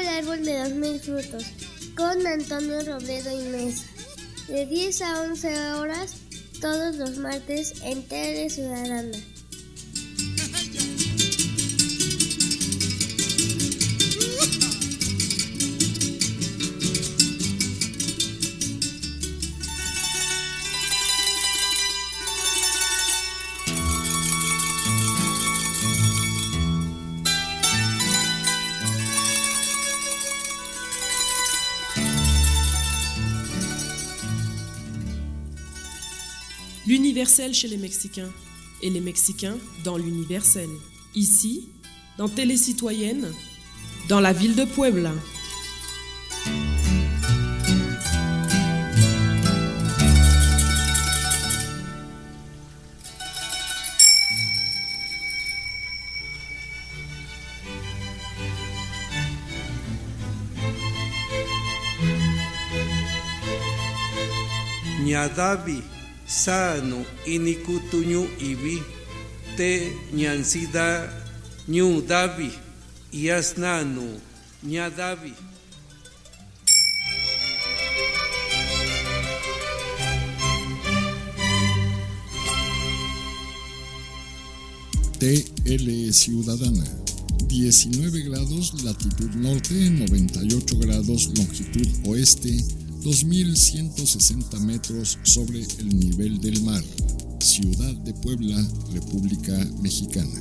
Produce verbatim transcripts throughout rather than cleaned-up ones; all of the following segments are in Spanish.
el árbol de los mil frutos, con Antonio Robledo y Mesa, de diez a once horas, todos los martes en Tele Ciudadana. L'universel chez les Mexicains et les Mexicains dans l'universel. Ici, dans Télé Citoyenne, dans la ville de Puebla. Ñadavi sano inikutuñu ibi te ñansida ñu davi yasnanu ñadavi. T L Ciudadana, diecinueve grados latitud norte, noventa y ocho grados longitud oeste, dos mil ciento sesenta metros sobre el nivel del mar. Ciudad de Puebla, República Mexicana.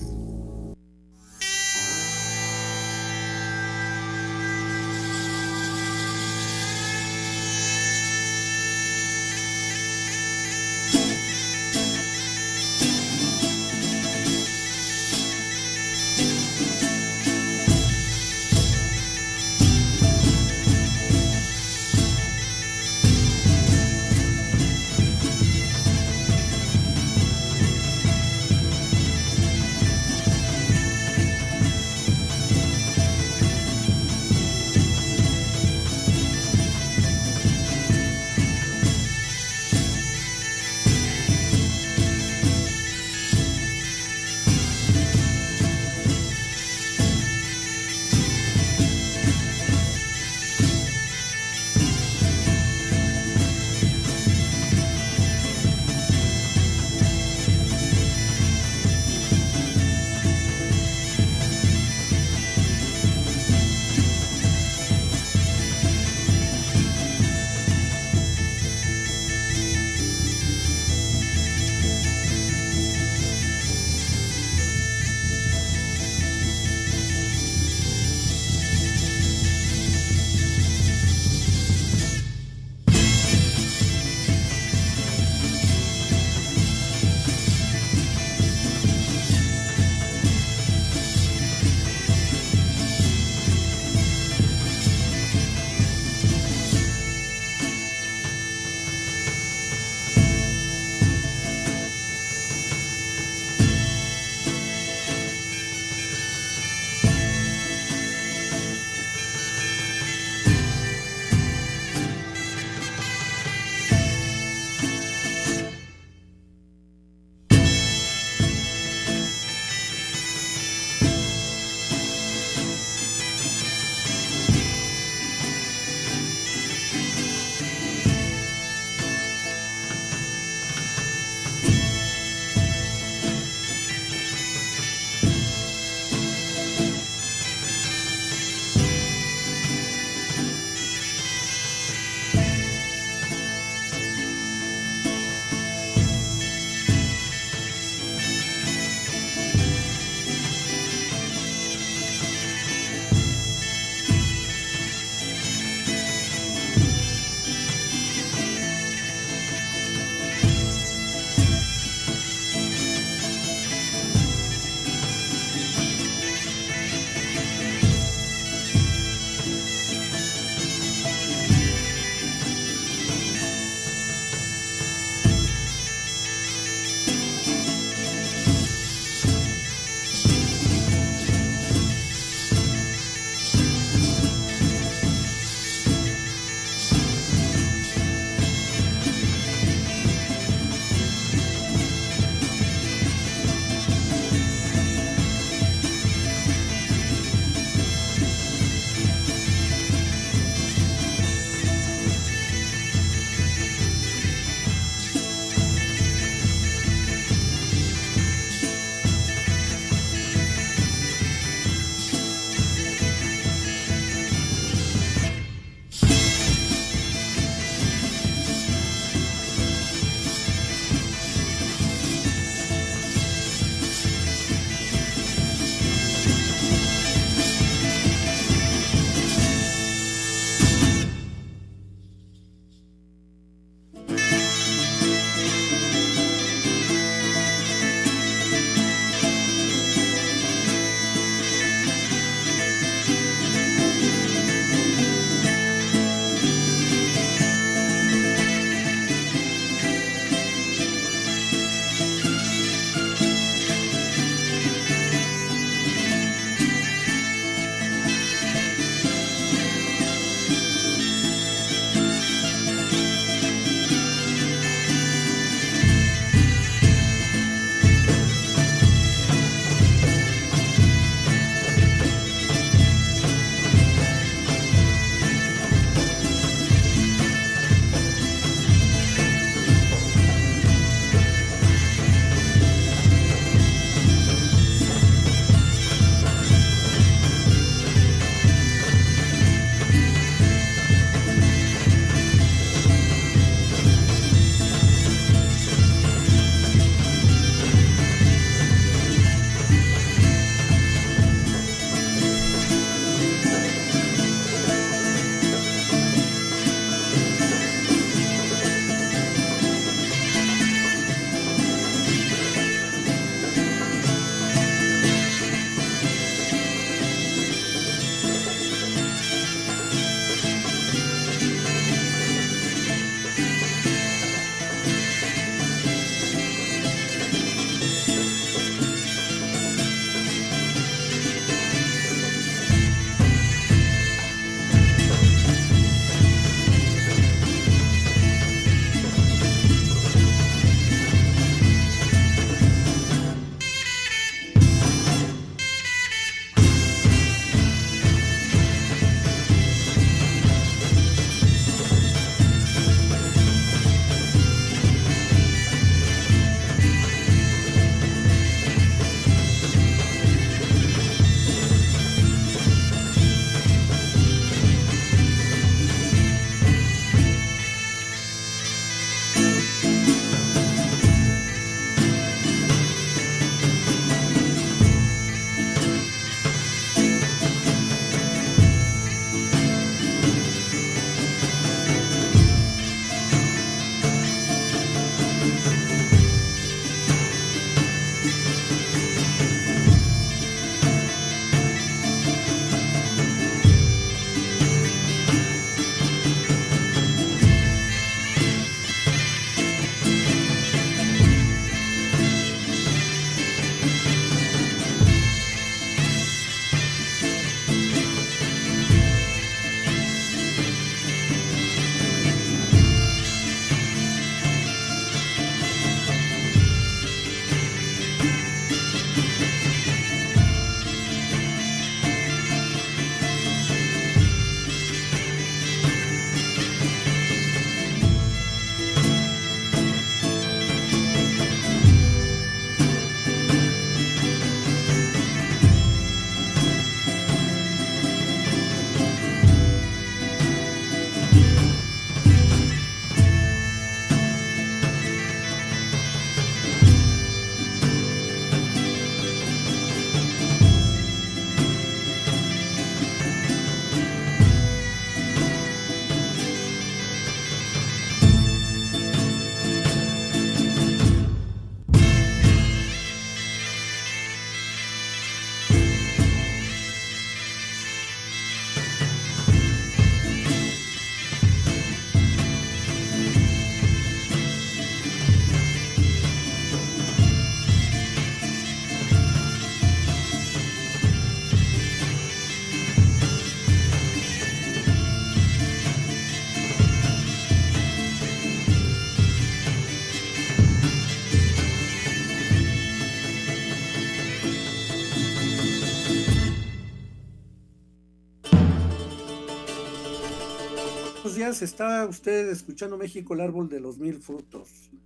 buenos días. Está usted escuchando México, el árbol de los mil frutos.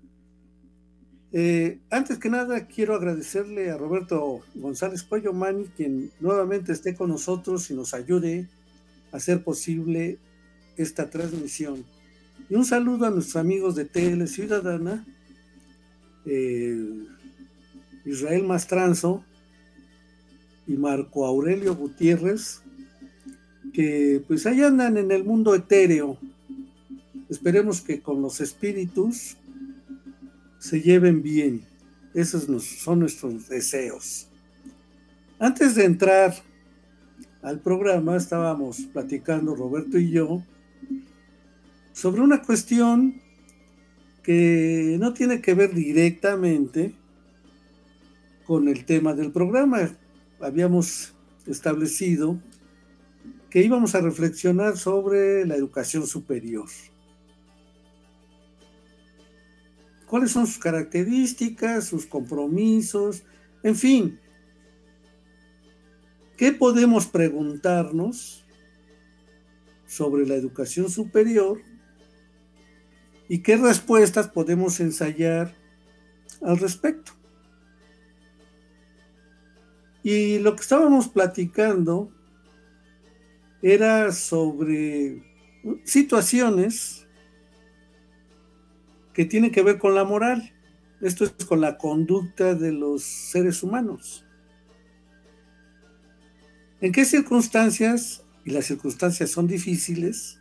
Eh, antes que nada, quiero agradecerle a Roberto González Cuello Mani, quien nuevamente esté con nosotros y nos ayude a hacer posible esta transmisión. Y un saludo a nuestros amigos de Tele Ciudadana, eh, Israel Mastranzo y Marco Aurelio Gutiérrez, que pues ahí andan en el mundo etéreo. Esperemos que con los espíritus se lleven bien. Esos son nuestros deseos. Antes de entrar al programa, estábamos platicando Roberto y yo sobre una cuestión que no tiene que ver directamente con el tema del programa. Habíamos establecido que íbamos a reflexionar sobre la educación superior. ¿Cuáles son sus características, sus compromisos? En fin, ¿qué podemos preguntarnos sobre la educación superior y qué respuestas podemos ensayar al respecto? Y lo que estábamos platicando era sobre situaciones que tienen que ver con la moral. Esto es con la conducta de los seres humanos. ¿En qué circunstancias, y las circunstancias son difíciles,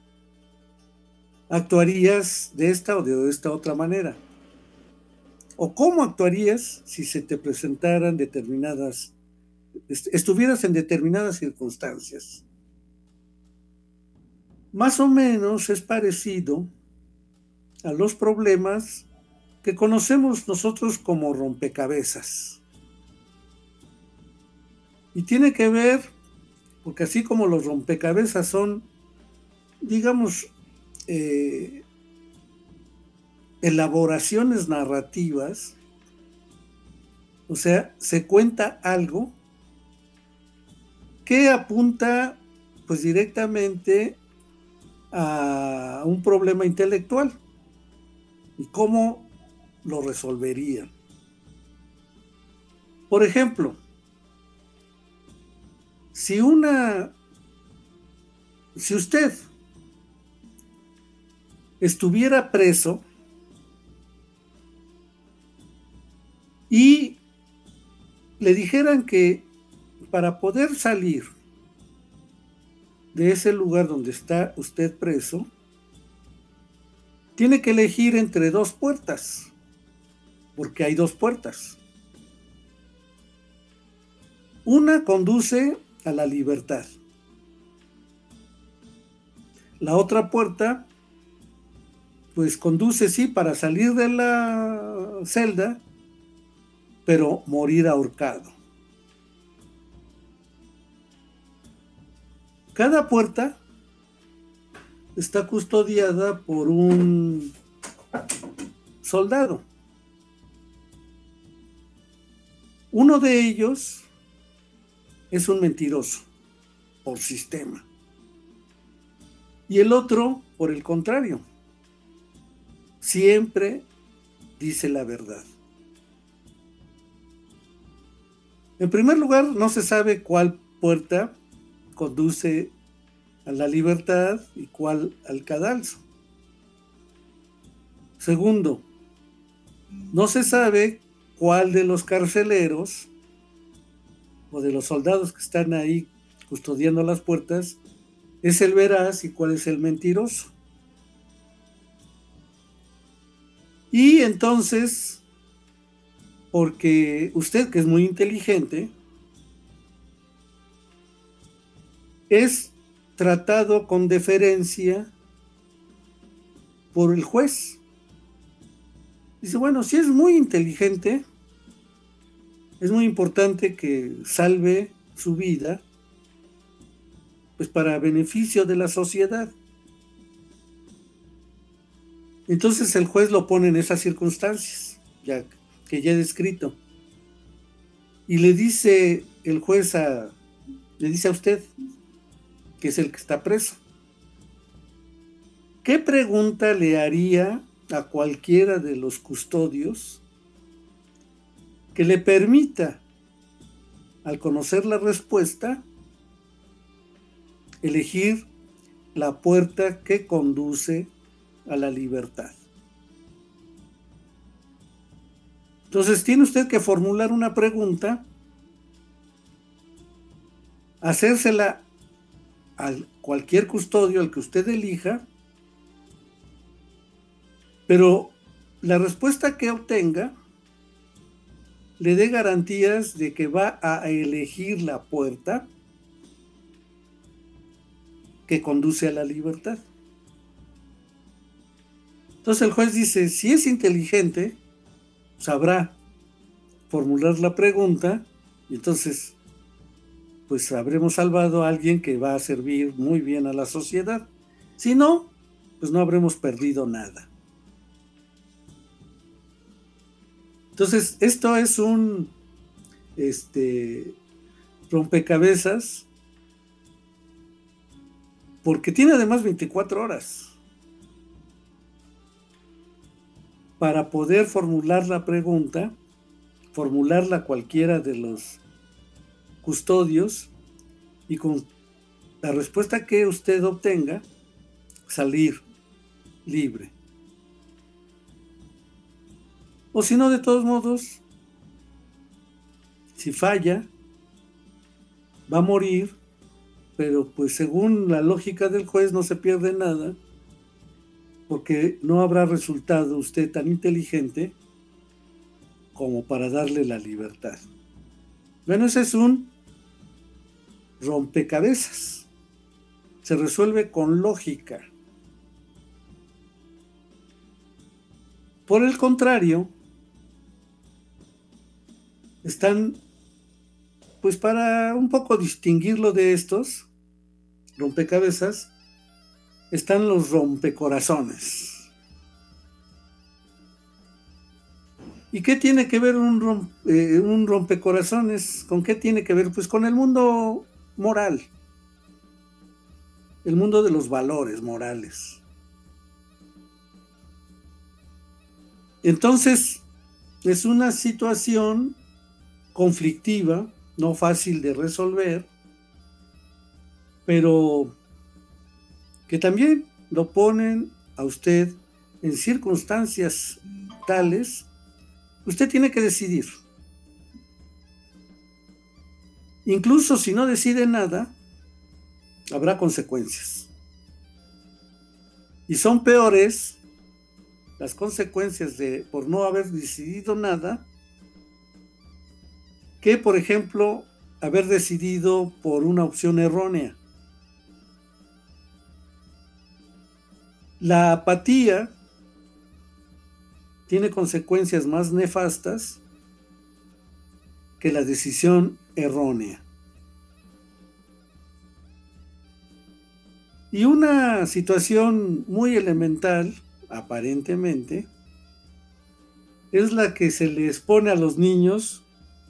actuarías de esta o de esta otra manera? ¿O cómo actuarías si se te presentaran determinadas, estuvieras en determinadas circunstancias? Más o menos es parecido a los problemas que conocemos nosotros como rompecabezas. Y tiene que ver, porque así como los rompecabezas son, digamos, eh, elaboraciones narrativas, o sea, se cuenta algo que apunta pues directamente a un problema intelectual y cómo lo resolverían. Por ejemplo, si una, si usted estuviera preso y le dijeran que para poder salir de ese lugar donde está usted preso, tiene que elegir entre dos puertas, porque hay dos puertas. Una conduce a la libertad. La otra puerta, pues conduce, sí, para salir de la celda, pero morir ahorcado. Cada puerta está custodiada por un soldado. Uno de ellos es un mentiroso, por sistema. Y el otro, por el contrario, siempre dice la verdad. En primer lugar, no se sabe cuál puerta conduce a la libertad y cuál al cadalso. Segundo, no se sabe cuál de los carceleros o de los soldados que están ahí custodiando las puertas es el veraz y cuál es el mentiroso. Y entonces, porque usted, que es muy inteligente, es tratado con deferencia por el juez. Dice, bueno, si es muy inteligente, es muy importante que salve su vida, pues para beneficio de la sociedad. Entonces el juez lo pone en esas circunstancias, ya que ya he descrito. Y le dice el juez a, le dice a usted, que es el que está preso, ¿qué pregunta le haría a cualquiera de los custodios que le permita, al conocer la respuesta, elegir la puerta que conduce a la libertad? Entonces tiene usted que formular una pregunta, hacérsela a cualquier custodio, al que usted elija, pero la respuesta que obtenga le dé garantías de que va a elegir la puerta que conduce a la libertad. Entonces el juez dice, si es inteligente, sabrá formular la pregunta y entonces pues habremos salvado a alguien que va a servir muy bien a la sociedad. Si no, pues no habremos perdido nada. Entonces, esto es un este, rompecabezas porque tiene además veinticuatro horas para poder formular la pregunta, formularla cualquiera de los custodios y con la respuesta que usted obtenga, salir libre. O si no, de todos modos, si falla, va a morir, pero pues según la lógica del juez no se pierde nada, porque no habrá resultado usted tan inteligente como para darle la libertad. Bueno, ese es un rompecabezas. Se resuelve con lógica. Por el contrario, están, pues para un poco distinguirlo de estos rompecabezas, están los rompecorazones. ¿Y qué tiene que ver un, rompe, eh, un rompecorazones? ¿Con qué tiene que ver? Pues con el mundo moral, el mundo de los valores morales. Entonces, es una situación conflictiva, no fácil de resolver, pero que también lo ponen a usted en circunstancias tales, usted tiene que decidir. Incluso si no decide nada, habrá consecuencias. Y son peores las consecuencias de por no haber decidido nada que, por ejemplo, haber decidido por una opción errónea. La apatía tiene consecuencias más nefastas que la decisión errónea. Y una situación muy elemental, aparentemente, es la que se les pone a los niños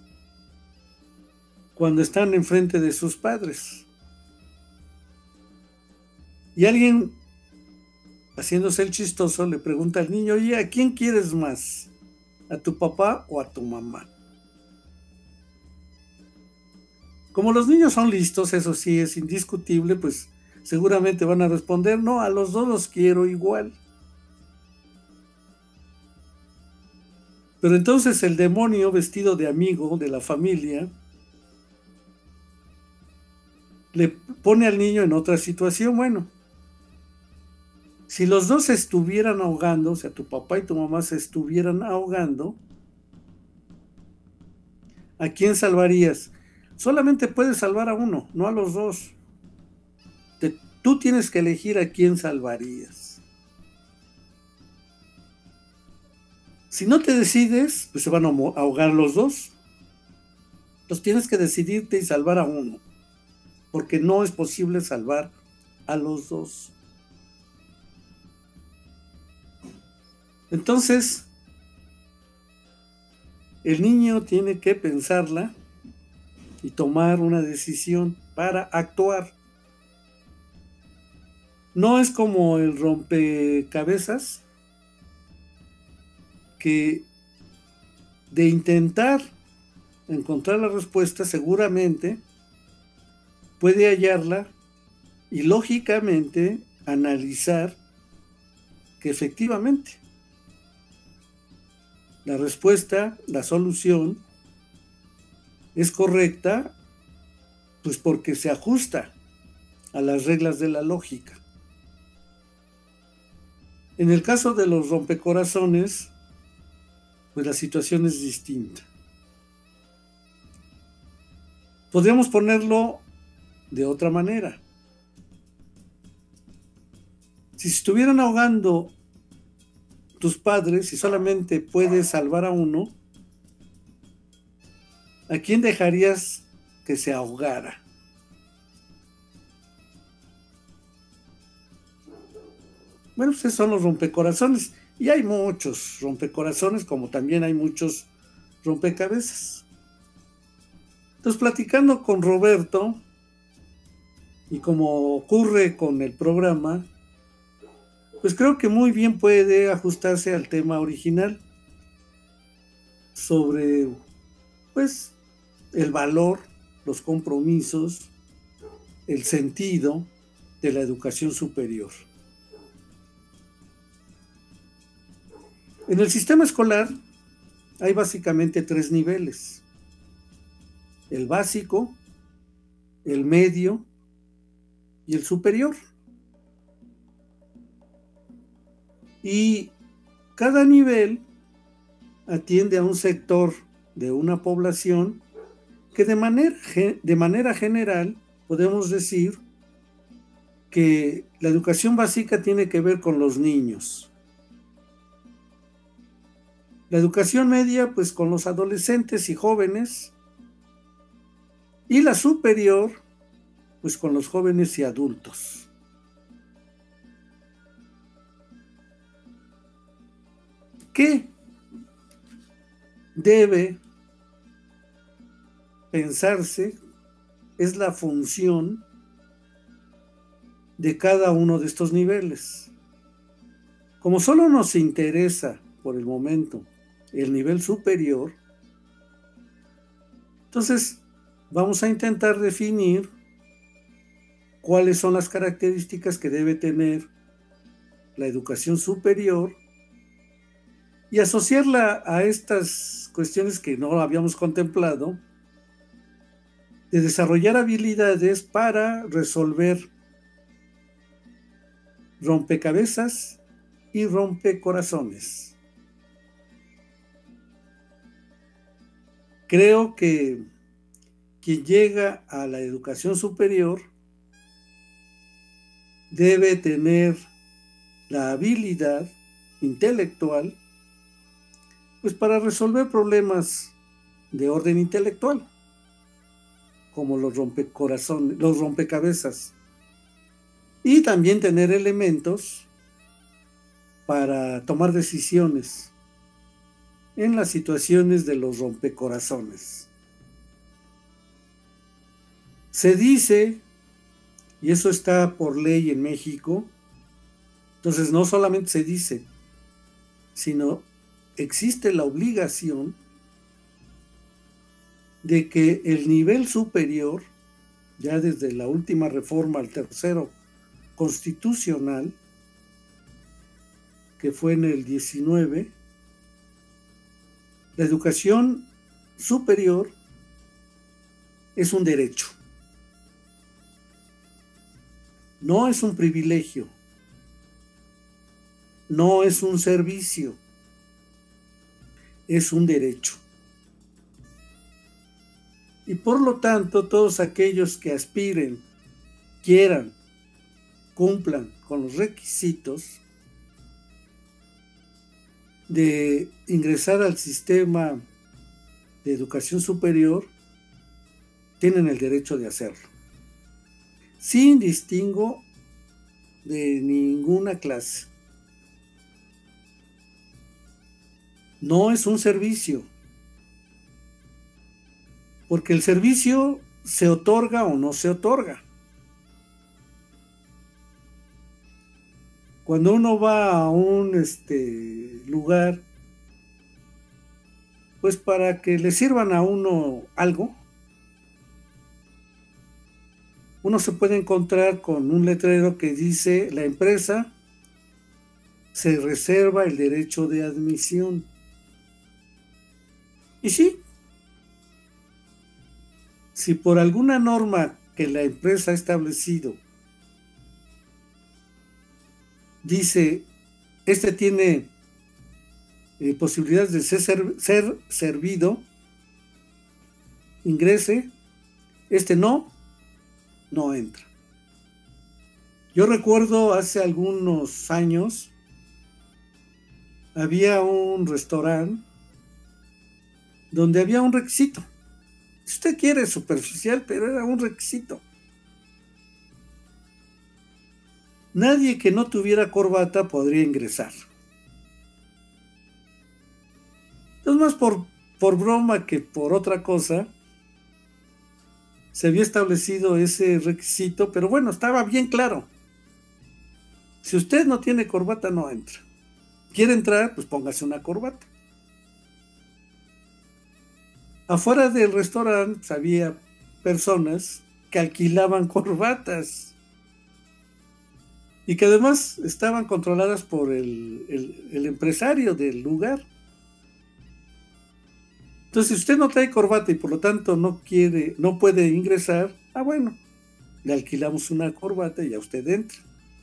cuando están enfrente de sus padres. Y alguien, haciéndose el chistoso, le pregunta al niño, oye, ¿a quién quieres más? ¿A tu papá o a tu mamá? Como los niños son listos, eso sí es indiscutible, pues seguramente van a responder, no, a los dos los quiero igual. Pero entonces el demonio vestido de amigo de la familia le pone al niño en otra situación. Bueno, si los dos se estuvieran ahogando, o sea, tu papá y tu mamá se estuvieran ahogando, ¿a quién salvarías? Solamente puedes salvar a uno, no a los dos. Te, tú tienes que elegir a quién salvarías. Si no te decides, pues se van a ahogar los dos. Entonces tienes que decidirte y salvar a uno, porque no es posible salvar a los dos. Entonces, el niño tiene que pensarla y tomar una decisión para actuar. No es como el rompecabezas, que de intentar encontrar la respuesta seguramente puede hallarla y lógicamente analizar que efectivamente la respuesta, la solución es correcta, pues porque se ajusta a las reglas de la lógica. En el caso de los rompecorazones, pues la situación es distinta. Podríamos ponerlo de otra manera. Si se estuvieran ahogando tus padres y solamente puedes salvar a uno, ¿a quién dejarías que se ahogara? Bueno, pues esos son los rompecorazones. Y hay muchos rompecorazones, como también hay muchos rompecabezas. Entonces, platicando con Roberto, y como ocurre con el programa, pues creo que muy bien puede ajustarse al tema original sobre, pues, el valor, los compromisos, el sentido de la educación superior. En el sistema escolar hay básicamente tres niveles: el básico, el medio y el superior. Y cada nivel atiende a un sector de una población que de manera, de manera general podemos decir que la educación básica tiene que ver con los niños. La educación media, pues con los adolescentes y jóvenes. Y la superior, pues con los jóvenes y adultos. ¿Qué debe pensarse es la función de cada uno de estos niveles? Como solo nos interesa por el momento el nivel superior, entonces vamos a intentar definir cuáles son las características que debe tener la educación superior y asociarla a estas cuestiones que no habíamos contemplado, de desarrollar habilidades para resolver rompecabezas y rompecorazones. Creo que quien llega a la educación superior debe tener la habilidad intelectual, pues para resolver problemas de orden intelectual, como los rompecorazones, los rompecabezas, y también tener elementos para tomar decisiones en las situaciones de los rompecorazones. Se dice, y eso está por ley en México, entonces no solamente se dice, sino existe la obligación de que el nivel superior, ya desde la última reforma al tercero constitucional, que fue en el diecinueve, la educación superior es un derecho, no es un privilegio, no es un servicio, es un derecho. Y por lo tanto, todos aquellos que aspiren, quieran, cumplan con los requisitos de ingresar al sistema de educación superior, tienen el derecho de hacerlo, sin distingo de ninguna clase. No es un servicio, porque el servicio se otorga o no se otorga. cuando uno va a un este, lugar, pues para que le sirvan a uno algo, uno se puede encontrar con un letrero que dice: la empresa se reserva el derecho de admisión. Y sí, si por alguna norma que la empresa ha establecido dice, este tiene eh, posibilidades de ser, ser servido, ingrese, este no, no entra. Yo recuerdo hace algunos años, había un restaurante donde había un requisito. Si usted quiere, superficial, pero era un requisito. Nadie que no tuviera corbata podría ingresar. Es más por, por broma que por otra cosa. Se había establecido ese requisito, pero bueno, estaba bien claro. Si usted no tiene corbata, no entra. ¿Quiere entrar? Pues póngase una corbata. Afuera del restaurante pues, había personas que alquilaban corbatas y que además estaban controladas por el, el, el empresario del lugar. Entonces, si usted no trae corbata y por lo tanto no quiere, no puede ingresar, ah bueno, le alquilamos una corbata y ya usted entra.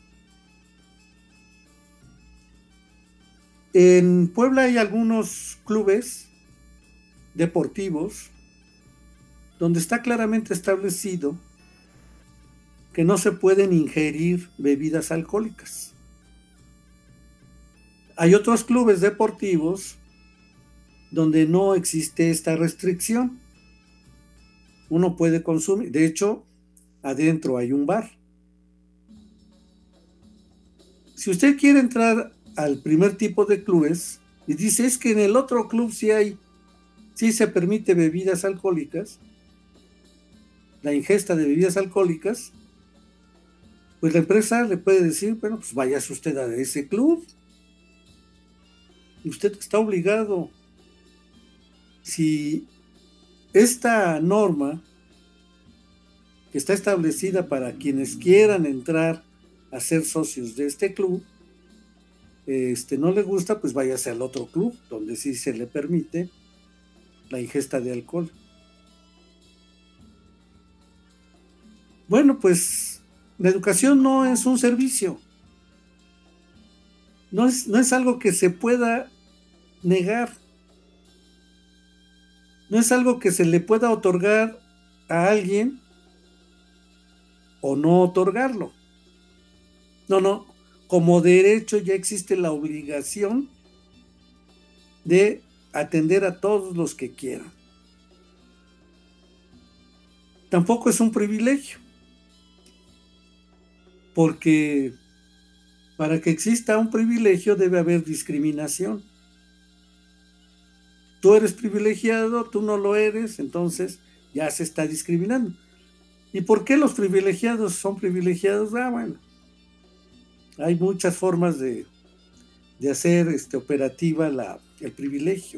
En Puebla hay algunos clubes deportivos donde está claramente establecido que no se pueden ingerir bebidas alcohólicas. Hay otros clubes deportivos donde no existe esta restricción. Uno puede consumir, de hecho, adentro hay un bar. Si usted quiere entrar al primer tipo de clubes y dice, es que en el otro club sí hay, sí se permite bebidas alcohólicas, la ingesta de bebidas alcohólicas, pues la empresa le puede decir, bueno, pues váyase usted a ese club. Y usted está obligado. Si esta norma que está establecida para quienes quieran entrar a ser socios de este club, este, no le gusta, pues váyase al otro club, donde sí se le permite la ingesta de alcohol. Bueno, pues la educación no es un servicio. No es, no es algo que se pueda negar. No es algo que se le pueda otorgar a alguien o no otorgarlo. No, no. Como derecho ya existe la obligación de atender a todos los que quieran. Tampoco es un privilegio, porque para que exista un privilegio debe haber discriminación. Tú eres privilegiado, tú no lo eres, entonces ya se está discriminando. ¿Y por qué los privilegiados son privilegiados? Ah, bueno, hay muchas formas de, de hacer este, operativa la, el privilegio.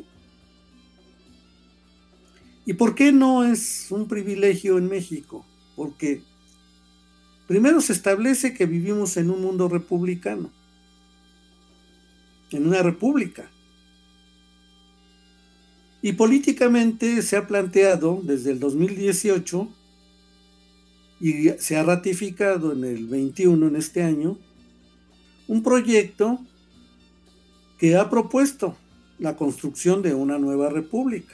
¿Y por qué no es un privilegio en México? Porque primero se establece que vivimos en un mundo republicano, en una república. Y políticamente se ha planteado desde el dos mil dieciocho y se ha ratificado en el veintiuno, en este año, un proyecto que ha propuesto la construcción de una nueva república.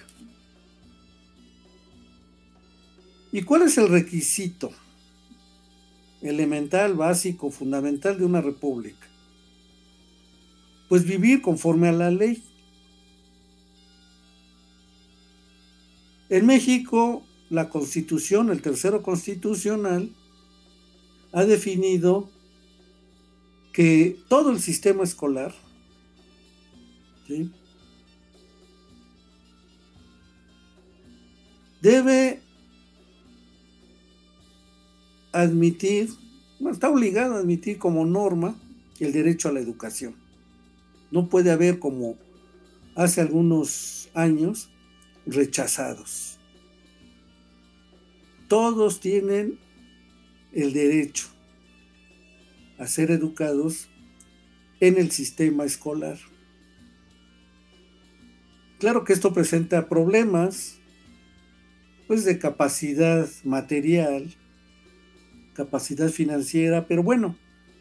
¿Y cuál es el requisito elemental, básico, fundamental de una república? Pues vivir conforme a la ley. En México, la Constitución, el tercero constitucional, ha definido que todo el sistema escolar, ¿sí?, debe admitir, bueno, está obligado a admitir como norma el derecho a la educación. No puede haber, como hace algunos años, rechazados. Todos tienen el derecho a ser educados en el sistema escolar. Claro que esto presenta problemas, pues, de capacidad material, capacidad financiera, pero bueno,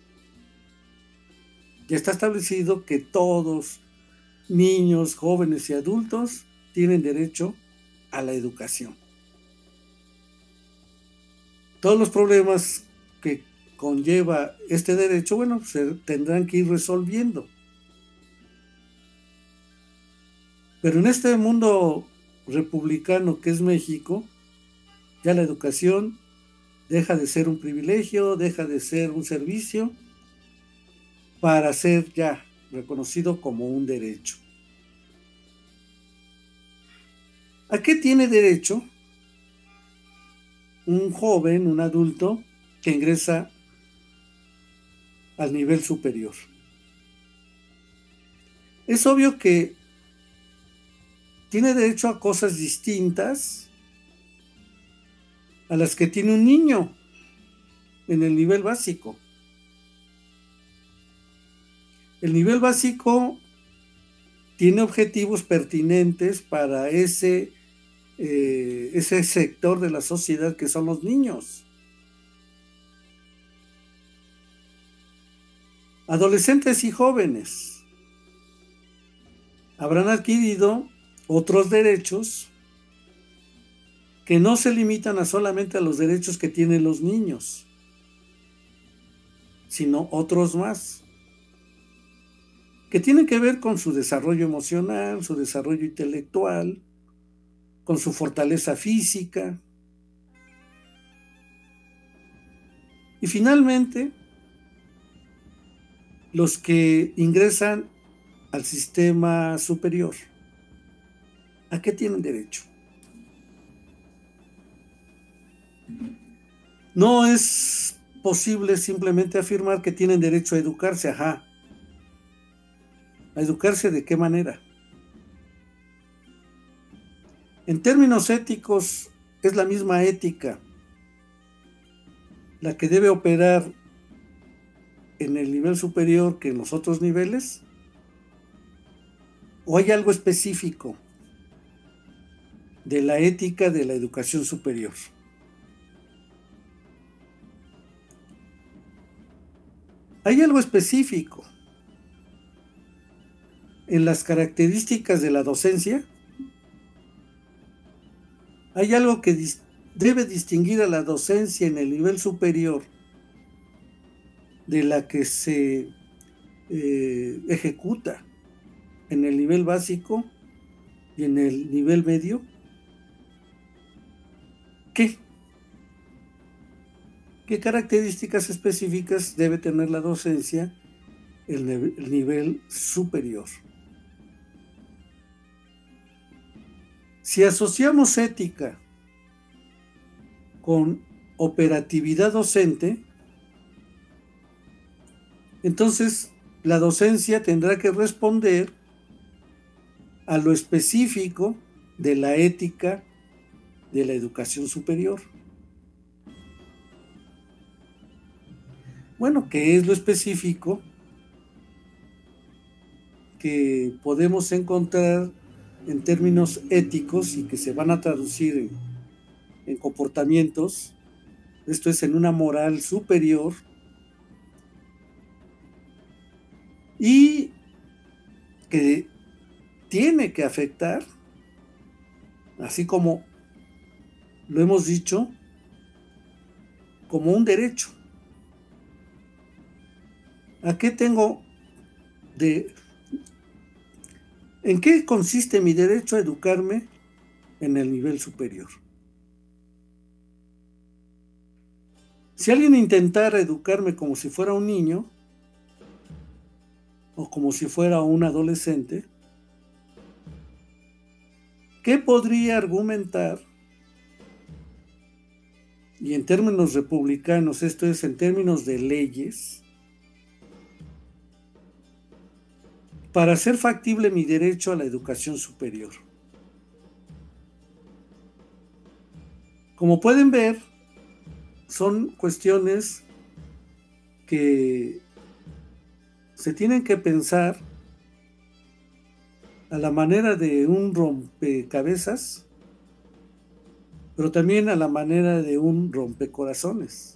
ya está establecido que todos, niños, jóvenes y adultos, tienen derecho a la educación. Todos los problemas que conlleva este derecho, bueno, se tendrán que ir resolviendo. Pero en este mundo republicano que es México, ya la educación deja de ser un privilegio, deja de ser un servicio, para ser ya reconocido como un derecho. ¿A qué tiene derecho un joven, un adulto, que ingresa al nivel superior? Es obvio que tiene derecho a cosas distintas a las que tiene un niño en el nivel básico. El nivel básico tiene objetivos pertinentes para ese, eh, ese sector de la sociedad que son los niños. Adolescentes y jóvenes habrán adquirido otros derechos que no se limitan a solamente a los derechos que tienen los niños, sino otros más, que tienen que ver con su desarrollo emocional, su desarrollo intelectual, con su fortaleza física. Y finalmente, los que ingresan al sistema superior, ¿a qué tienen derecho? No es posible simplemente afirmar que tienen derecho a educarse, ajá. ¿A educarse de qué manera? En términos éticos, es la misma ética la que debe operar en el nivel superior que en los otros niveles, ¿o hay algo específico de la ética de la educación superior? Hay algo específico en las características de la docencia. Hay algo que dis- debe distinguir a la docencia en el nivel superior de la que se eh, ejecuta en el nivel básico y en el nivel medio. ¿Qué? ¿Qué características específicas debe tener la docencia en el nivel superior? Si asociamos ética con operatividad docente, entonces la docencia tendrá que responder a lo específico de la ética de la educación superior. Bueno, ¿qué es lo específico que podemos encontrar en términos éticos y que se van a traducir en, en comportamientos? Esto es, en una moral superior, y que tiene que afectar, así como lo hemos dicho, como un derecho. ¿A qué tengo de... ¿En qué consiste mi derecho a educarme en el nivel superior? Si alguien intentara educarme como si fuera un niño o como si fuera un adolescente, ¿qué podría argumentar? Y en términos republicanos, esto es, en términos de leyes, para hacer factible mi derecho a la educación superior. Como pueden ver, son cuestiones que se tienen que pensar a la manera de un rompecabezas, pero también a la manera de un rompecorazones.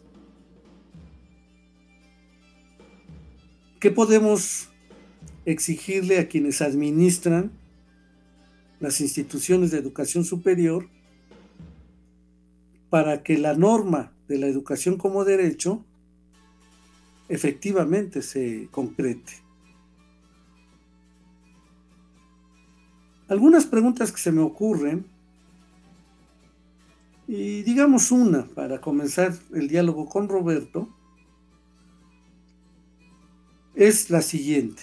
¿Qué podemos exigirle a quienes administran las instituciones de educación superior para que la norma de la educación como derecho efectivamente se concrete? Algunas preguntas que se me ocurren, y digamos una para comenzar el diálogo con Roberto, es la siguiente.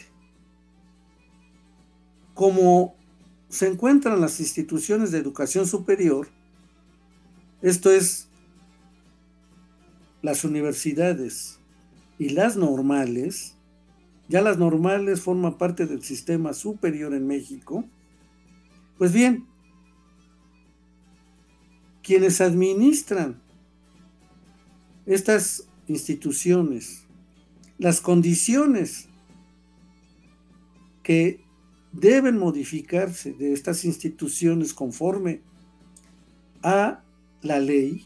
Como se encuentran las instituciones de educación superior, esto es, las universidades y las normales, ya las normales forman parte del sistema superior en México. Pues bien, quienes administran estas instituciones, las condiciones que deben modificarse de estas instituciones conforme a la ley,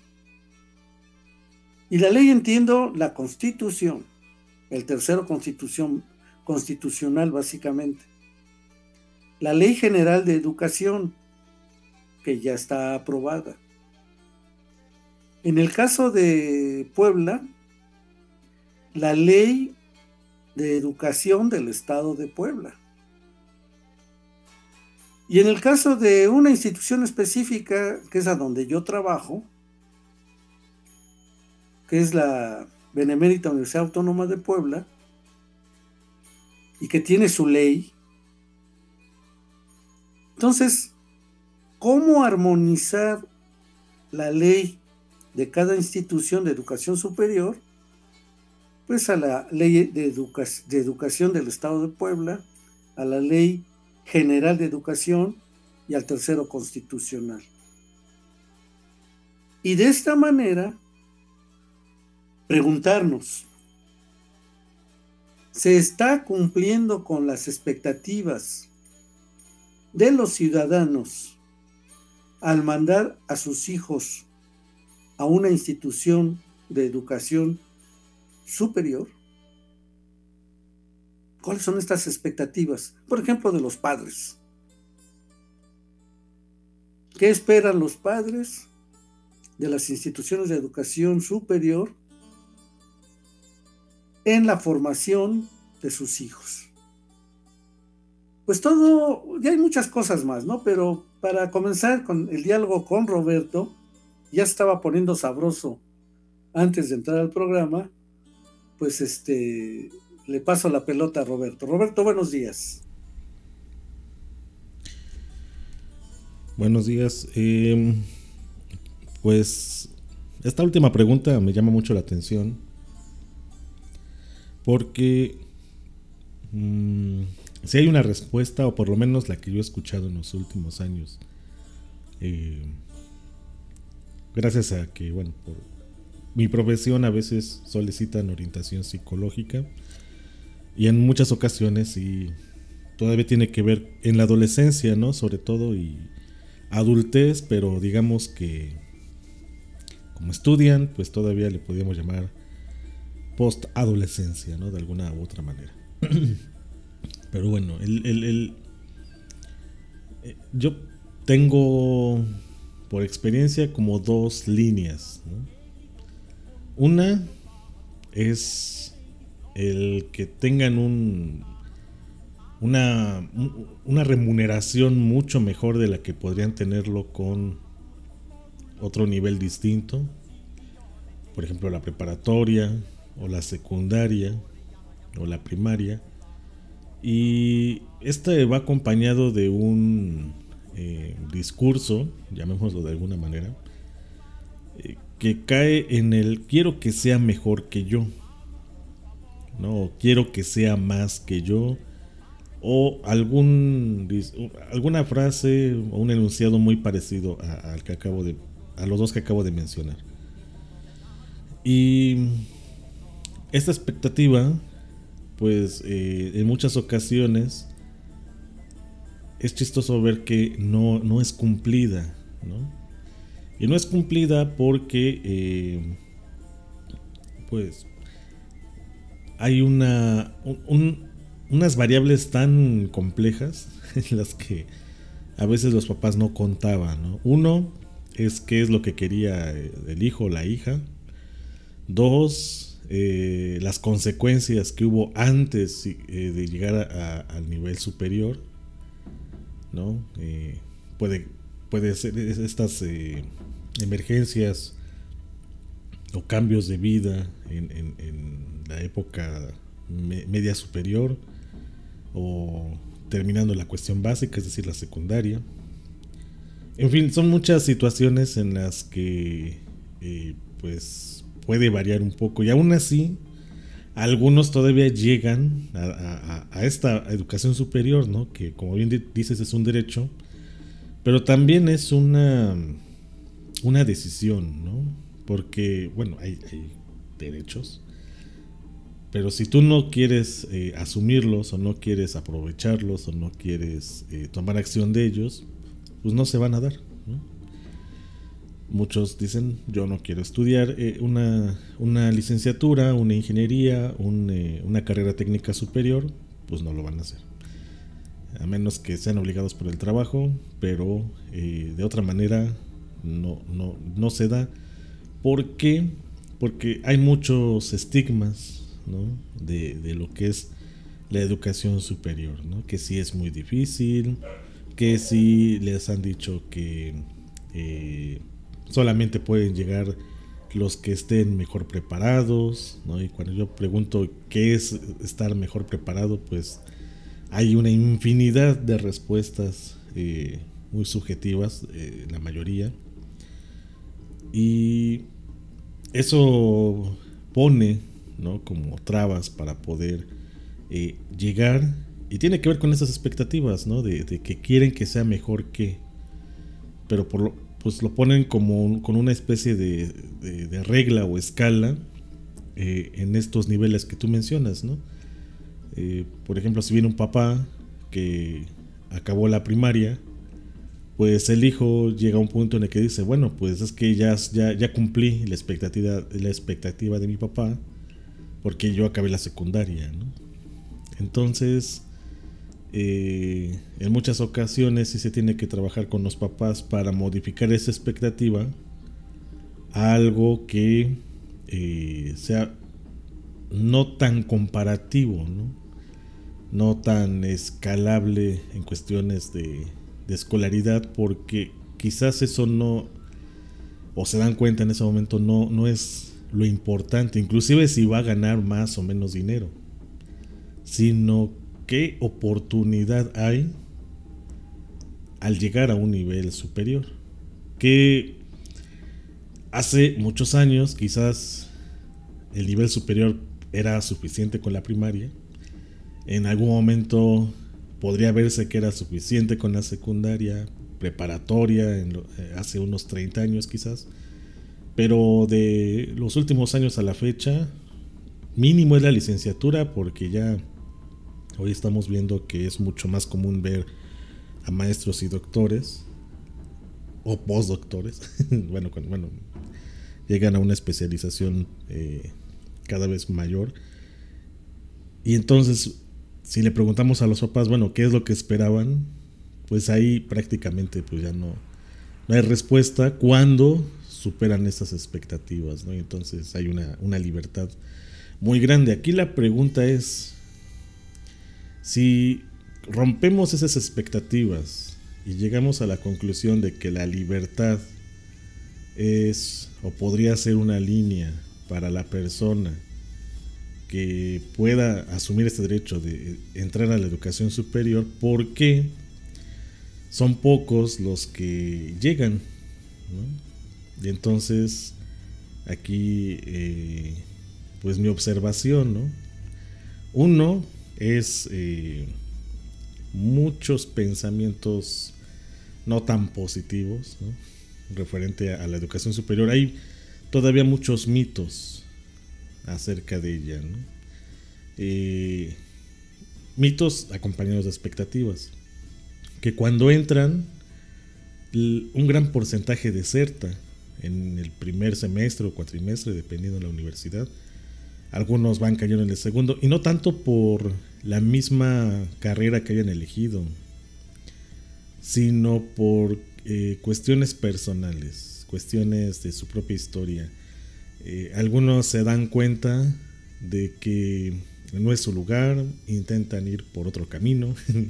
y la ley entiendo la Constitución, el tercero constitución, constitucional básicamente, la Ley General de Educación, que ya está aprobada. En el caso de Puebla, la Ley de Educación del Estado de Puebla. Y en el caso de una institución específica, que es a donde yo trabajo, que es la Benemérita Universidad Autónoma de Puebla, y que tiene su ley. Entonces, ¿cómo armonizar la ley de cada institución de educación superior? Pues a la ley de, educa- de educación del Estado de Puebla, a la ley general de educación y al tercero constitucional. Y de esta manera, preguntarnos, ¿se está cumpliendo con las expectativas de los ciudadanos al mandar a sus hijos a una institución de educación superior? ¿Cuáles son estas expectativas? Por ejemplo, de los padres. ¿Qué esperan los padres de las instituciones de educación superior en la formación de sus hijos? Pues todo, ya hay muchas cosas más, ¿no? Pero para comenzar con el diálogo con Roberto, ya estaba poniendo sabroso antes de entrar al programa, pues este, le paso la pelota a Roberto. Roberto, buenos días. Buenos días. Eh, pues esta última pregunta me llama mucho la atención porque mmm, si hay una respuesta, o por lo menos la que yo he escuchado en los últimos años, eh, gracias a que, bueno, por mi profesión a veces solicitan orientación psicológica, y en muchas ocasiones y todavía tiene que ver en la adolescencia, ¿no? Sobre todo, y adultez, pero digamos que como estudian, pues todavía le podríamos llamar post-adolescencia, ¿no? De alguna u otra manera. Pero bueno, el, el, el, eh, yo tengo por experiencia como dos líneas, ¿no? Una es el que tengan un una, una remuneración mucho mejor de la que podrían tenerlo con otro nivel distinto, por ejemplo la preparatoria o la secundaria o la primaria, y este va acompañado de un eh, discurso, llamémoslo de alguna manera, eh, que cae en el quiero que sea mejor que yo, no, quiero que sea más que yo, o algún alguna frase o un enunciado muy parecido a, al que acabo de a los dos que acabo de mencionar. Y esta expectativa, pues eh, en muchas ocasiones es chistoso ver que no, no es cumplida, ¿no? Y no es cumplida porque eh, pues hay una un, unas variables tan complejas en las que a veces los papás no contaban, ¿no? Uno es qué es lo que quería el hijo o la hija. Dos, eh, las consecuencias que hubo antes eh, de llegar a, a, al nivel superior, ¿no? Eh, puede, puede ser estas eh, emergencias o cambios de vida en, en, en la época me, media superior o terminando la cuestión básica, es decir, la secundaria. En fin, son muchas situaciones en las que eh, pues puede variar un poco, y aún así algunos todavía llegan a, a, a esta educación superior, ¿no? Que como bien dices es un derecho, pero también es una una decisión, ¿no? Porque bueno, hay, hay derechos, pero si tú no quieres eh, asumirlos o no quieres aprovecharlos o no quieres eh, tomar acción de ellos, pues no se van a dar, ¿no? Muchos dicen, yo no quiero estudiar eh, una, una licenciatura, una ingeniería, un, eh, una carrera técnica superior, pues no lo van a hacer. A menos que sean obligados por el trabajo, pero eh, de otra manera no, no, no se da. ¿Por qué? Porque hay muchos estigmas, ¿no? de, de lo que es la educación superior, ¿no? Que sí es muy difícil, que sí les han dicho que eh, solamente pueden llegar los que estén mejor preparados, ¿no? Y cuando yo pregunto qué es estar mejor preparado, pues hay una infinidad de respuestas eh, muy subjetivas, eh, la mayoría, y eso pone, ¿no? como trabas para poder eh, llegar, y tiene que ver con esas expectativas, ¿no? de, de que quieren que sea mejor que, pero por lo, pues lo ponen como un, con una especie de, de, de regla o escala eh, en estos niveles que tú mencionas, ¿no? Eh, por ejemplo, si viene un papá que acabó la primaria, pues el hijo llega a un punto en el que dice, bueno, pues es que ya, ya, ya cumplí la expectativa, la expectativa de mi papá, porque yo acabé la secundaria, ¿no? Entonces, eh, en muchas ocasiones sí se tiene que trabajar con los papás para modificar esa expectativa a algo que eh, sea no tan comparativo, ¿no? no tan escalable en cuestiones de, de escolaridad, porque quizás eso no, o se dan cuenta en ese momento, no, no es lo importante, inclusive si va a ganar más o menos dinero, sino qué oportunidad hay al llegar a un nivel superior. Que hace muchos años quizás el nivel superior era suficiente con la primaria, en algún momento podría verse que era suficiente con la secundaria, preparatoria, en lo, eh, hace unos treinta años quizás, pero de los últimos años a la fecha, mínimo es la licenciatura, porque ya hoy estamos viendo que es mucho más común ver a maestros y doctores o postdoctores, bueno, cuando, bueno, llegan a una especialización eh, cada vez mayor. Y entonces, si le preguntamos a los papás, bueno, ¿qué es lo que esperaban? Pues ahí prácticamente pues ya no, no hay respuesta cuando superan esas expectativas, ¿no? Y entonces hay una, una libertad muy grande. Aquí la pregunta es, si rompemos esas expectativas y llegamos a la conclusión de que la libertad es o podría ser una línea para la persona que pueda asumir este derecho de entrar a la educación superior, ¿por qué son pocos los que llegan, ¿no? Y entonces aquí eh, pues mi observación, ¿no? Uno es eh, muchos pensamientos no tan positivos, ¿no? Referente a, a la educación superior. Hay todavía muchos mitos acerca de ella, ¿no? Eh, mitos acompañados de expectativas, que cuando entran un gran porcentaje deserta en el primer semestre o cuatrimestre, dependiendo de la universidad. Algunos van cayendo en el segundo, y no tanto por la misma carrera que hayan elegido, sino por eh, cuestiones personales, cuestiones de su propia historia. Eh, algunos se dan cuenta de que no es su lugar, intentan ir por otro camino.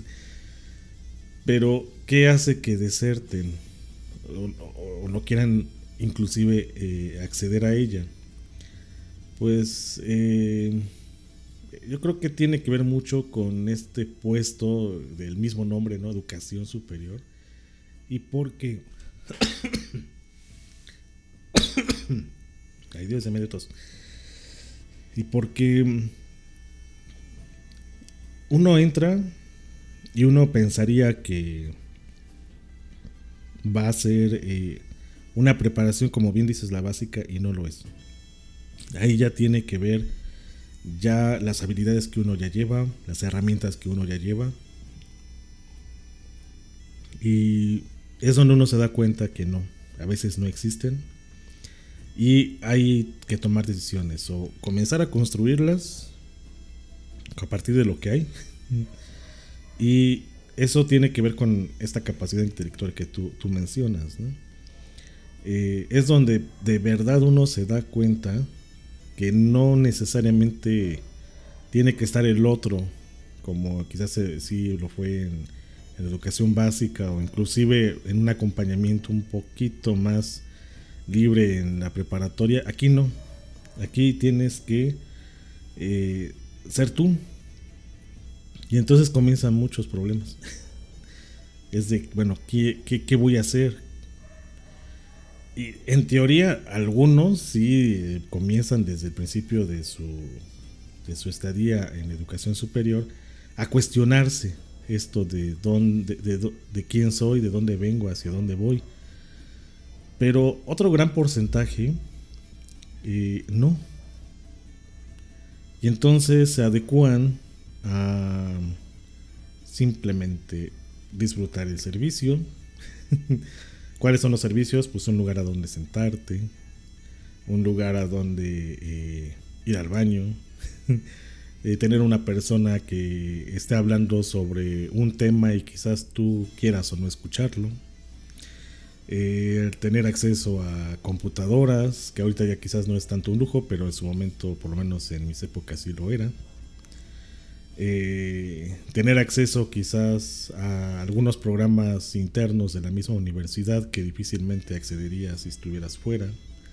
Pero ¿qué hace que deserten o, o, o no quieran inclusive eh, acceder a ella? Pues eh, yo creo que tiene que ver mucho con este puesto del mismo nombre, ¿no? Educación superior. Y porque ay Dios, se me dio tos. Y porque uno entra y uno pensaría que va a ser eh, una preparación, como bien dices, la básica, y no lo es. Ahí ya tiene que ver ya las habilidades que uno ya lleva, las herramientas que uno ya lleva. Y es donde uno se da cuenta que no, a veces no existen. Y hay que tomar decisiones o comenzar a construirlas a partir de lo que hay. Y eso tiene que ver con esta capacidad intelectual que tú, tú mencionas, ¿no? Eh, es donde de verdad uno se da cuenta que no necesariamente tiene que estar el otro, como quizás sí lo fue en, en educación básica, o inclusive en un acompañamiento un poquito más libre en la preparatoria. Aquí no, aquí tienes que eh, ser tú. Y entonces comienzan muchos problemas. Es de, bueno, ¿qué, qué, qué voy a hacer? Y en teoría, algunos sí eh, comienzan desde el principio de su, de su estadía en educación superior a cuestionarse esto de, dónde, de, de, de quién soy, de dónde vengo, hacia dónde voy. Pero otro gran porcentaje, eh, no. Y entonces se adecúan a simplemente disfrutar el servicio. ¿Cuáles son los servicios? Pues un lugar a donde sentarte, un lugar a donde eh, ir al baño, eh, tener una persona que esté hablando sobre un tema y quizás tú quieras o no escucharlo, eh, tener acceso a computadoras, que ahorita ya quizás no es tanto un lujo, pero en su momento, por lo menos en mis épocas, sí lo era. Eh, tener acceso quizás a algunos programas internos de la misma universidad que difícilmente accederías si estuvieras fuera,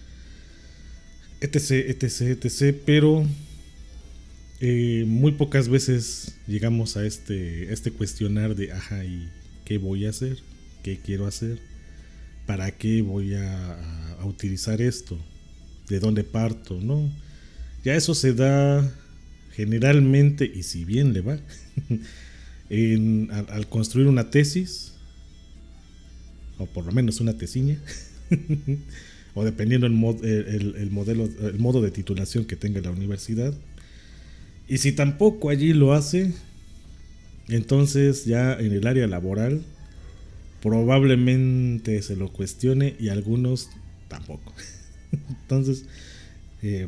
etc, etc, etc. Pero eh, muy pocas veces llegamos a este, este cuestionar de, ajá, ¿y qué voy a hacer? ¿Qué quiero hacer? ¿Para qué voy a, a utilizar esto? ¿De dónde parto? No, ya eso se da generalmente, y si bien le va, en, al, al construir una tesis, o por lo menos una tesiña, o dependiendo el, mod, el, el, modelo, el modo de titulación que tenga la universidad. Y si tampoco allí lo hace, entonces ya en el área laboral probablemente se lo cuestione, y algunos tampoco. Entonces eh,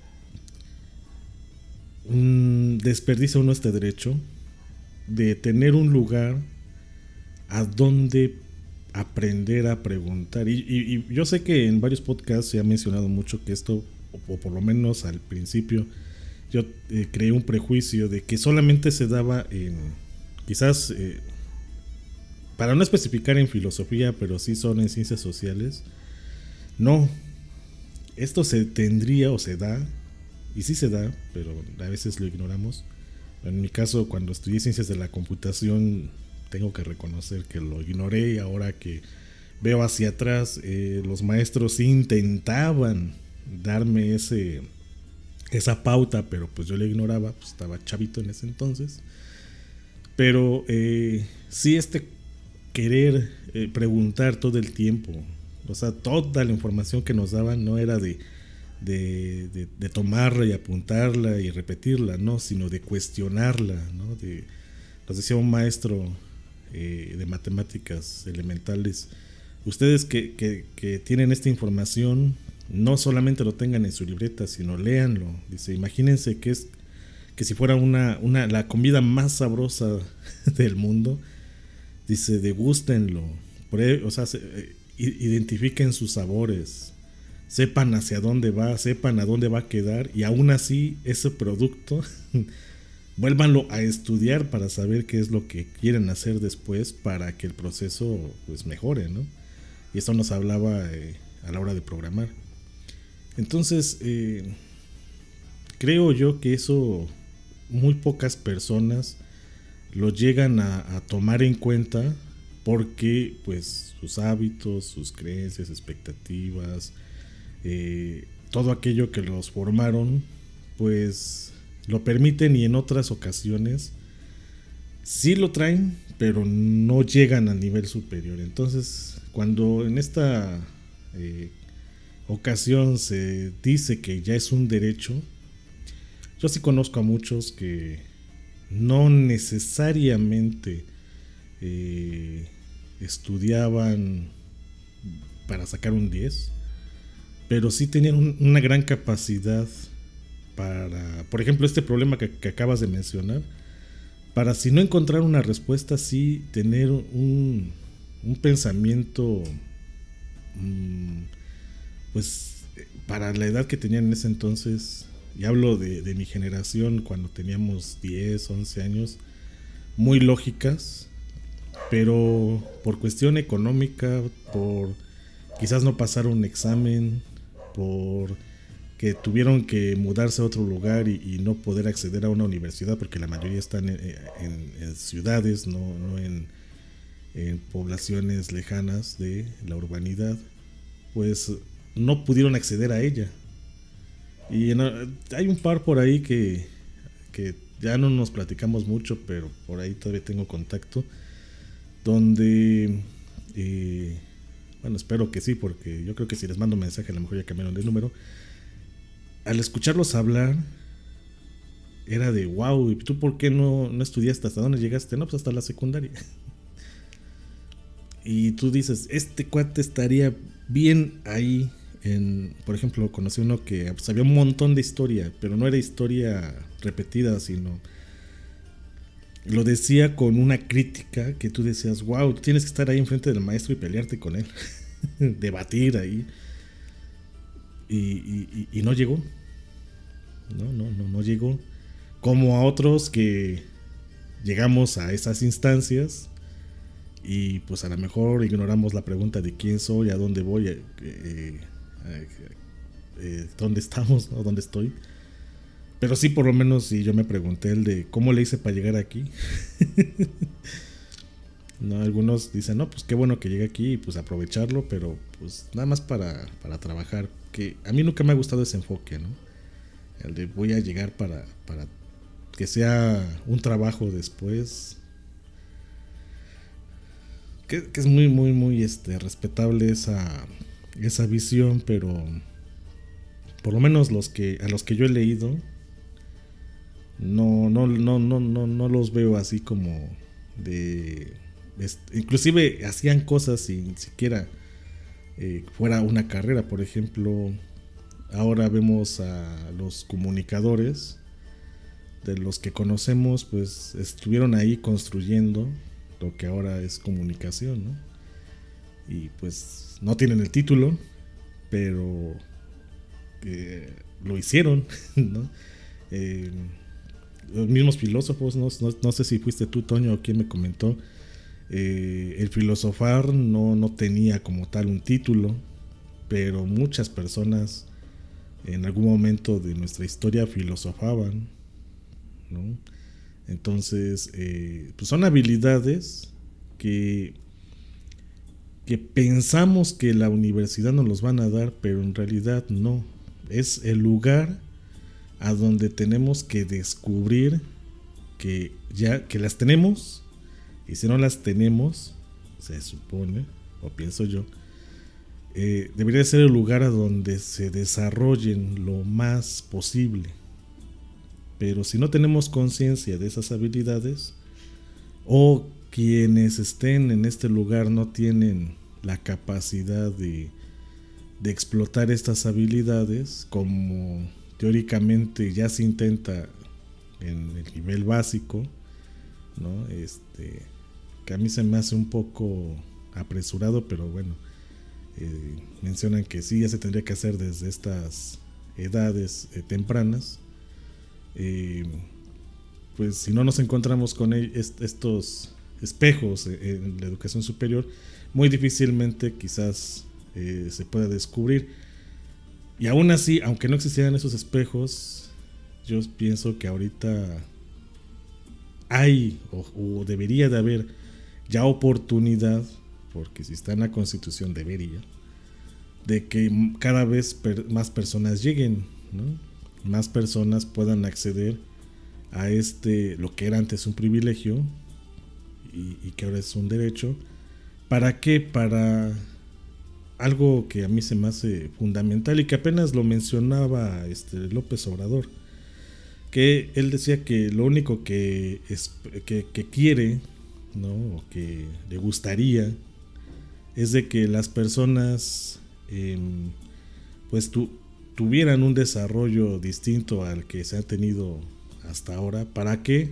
desperdicia uno este derecho de tener un lugar a donde aprender a preguntar. Y, y, y yo sé que en varios podcasts se ha mencionado mucho que esto, o, o por lo menos al principio, yo eh, creé un prejuicio de que solamente se daba en, quizás, eh, para no especificar en filosofía, pero sí son en ciencias sociales. No, esto se tendría o se da, y sí se da, pero a veces lo ignoramos. En mi caso, cuando estudié ciencias de la computación, tengo que reconocer que lo ignoré, y ahora que veo hacia atrás, eh, los maestros intentaban darme ese, esa pauta, pero pues yo la ignoraba, pues estaba chavito en ese entonces. Pero eh, sí este querer eh, preguntar todo el tiempo, o sea, toda la información que nos daban no era de, de, de, de tomarla y apuntarla y repetirla, no, sino de cuestionarla, ¿no? De, nos decía un maestro eh, de matemáticas elementales, ustedes que, que, que tienen esta información, no solamente lo tengan en su libreta, sino léanlo. Dice, imagínense que es que si fuera una, una la comida más sabrosa del mundo, dice, degústenlo, o sea, se, identifiquen sus sabores, sepan hacia dónde va, sepan a dónde va a quedar, y aún así ese producto vuélvanlo a estudiar para saber qué es lo que quieren hacer después para que el proceso pues mejore, ¿no? Y esto nos hablaba eh, a la hora de programar. Entonces eh, creo yo que eso muy pocas personas lo llegan a, a tomar en cuenta, porque pues sus hábitos, sus creencias, expectativas, eh, todo aquello que los formaron pues lo permiten, y en otras ocasiones sí lo traen, pero no llegan al nivel superior. Entonces, cuando en esta eh, ocasión se dice que ya es un derecho, yo sí conozco a muchos que no necesariamente eh, estudiaban para sacar un diez, pero sí tenían un, una gran capacidad para, por ejemplo, este problema que, que acabas de mencionar, para si no encontrar una respuesta, sí tener un, un pensamiento, mmm, pues para la edad que tenían en ese entonces, y hablo de, de mi generación cuando teníamos diez, once años, muy lógicas, pero por cuestión económica, por quizás no pasar un examen, por que tuvieron que mudarse a otro lugar y, y no poder acceder a una universidad, porque la mayoría están en, en, en ciudades, no, no en, en poblaciones lejanas de la urbanidad, pues no pudieron acceder a ella. Y en, hay un par por ahí que, que ya no nos platicamos mucho, pero por ahí todavía tengo contacto, donde eh, bueno, espero que sí, porque yo creo que si les mando un mensaje a lo mejor ya cambiaron de número. Al escucharlos hablar era de wow, ¿y tú por qué no, no estudiaste? ¿Hasta dónde llegaste? No, pues hasta la secundaria. Y tú dices, este cuate estaría bien ahí en, por ejemplo, conocí uno que sabía un montón de historia, pero no era historia repetida, sino lo decía con una crítica que tú decías, wow, tienes que estar ahí enfrente del maestro y pelearte con él, debatir ahí. Y, y, y no llegó. No, no, no, no llegó. Como a otros que llegamos a esas instancias y pues a lo mejor ignoramos la pregunta de quién soy, a dónde voy, eh, eh, eh, dónde estamos, o dónde estoy. Pero sí, por lo menos si yo me pregunté el de cómo le hice para llegar aquí. No, algunos dicen, no, pues qué bueno que llegue aquí y pues aprovecharlo, pero pues nada más para, para trabajar. Que a mí nunca me ha gustado ese enfoque, ¿no? El de voy a llegar para, para que sea un trabajo después. Que, que es muy, muy, muy este, respetable esa, esa visión, pero por lo menos los que, a los que yo he leído, no, no, no, no, no, no los veo así como de... Este, inclusive hacían cosas sin siquiera eh, fuera una carrera. Por ejemplo, ahora vemos a los comunicadores, de los que conocemos, pues estuvieron ahí construyendo lo que ahora es comunicación, ¿no? Y pues no tienen el título, pero eh, lo hicieron, ¿no? Eh, los mismos filósofos, no, no, no sé si fuiste tú, Toño, o quien me comentó, eh, el filosofar no, no tenía como tal un título, pero muchas personas en algún momento de nuestra historia filosofaban, ¿no? Entonces, eh, pues son habilidades que, que pensamos que la universidad nos los van a dar, pero en realidad no. Es el lugar a donde tenemos que descubrir que ya que las tenemos, y si no las tenemos, se supone, o pienso yo, eh, debería ser el lugar a donde se desarrollen lo más posible. Pero si no tenemos conciencia de esas habilidades, o quienes estén en este lugar no tienen la capacidad de, de explotar estas habilidades, como teóricamente ya se intenta en el nivel básico, ¿no? Este, que a mí se me hace un poco apresurado, pero bueno, eh, mencionan que sí, ya se tendría que hacer desde estas edades eh, tempranas. Eh, pues si no nos encontramos con el, est- estos espejos en la educación superior, muy difícilmente quizás eh, se pueda descubrir. Y aún así, aunque no existieran esos espejos, yo pienso que ahorita hay o, o debería de haber ya oportunidad, porque si está en la Constitución debería, de que cada vez per, más personas lleguen, ¿no? Más personas puedan acceder a este, lo que era antes un privilegio y, y que ahora es un derecho. ¿Para qué? Para algo que a mí se me hace fundamental y que apenas lo mencionaba este López Obrador, que él decía que lo único que, es, que, que quiere, ¿no? O que le gustaría es de que las personas eh, pues tu, tuvieran un desarrollo distinto al que se ha tenido hasta ahora. ¿Para qué?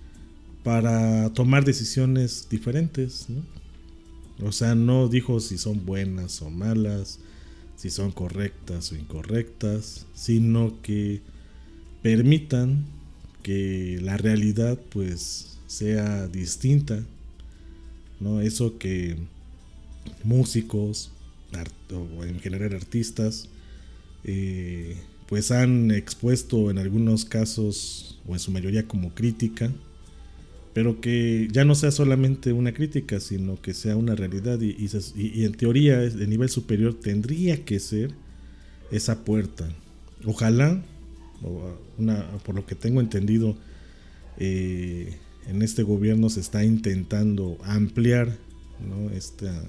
Para tomar decisiones diferentes, ¿no? O sea, no dijo si son buenas o malas, si son correctas o incorrectas, sino que permitan que la realidad pues sea distinta, ¿no? Eso que músicos art- o en general artistas eh, pues han expuesto en algunos casos o en su mayoría como crítica, pero que ya no sea solamente una crítica, sino que sea una realidad y, y, y en teoría el nivel superior tendría que ser esa puerta. Ojalá, una, por lo que tengo entendido, eh, en este gobierno se está intentando ampliar, ¿no? Esta,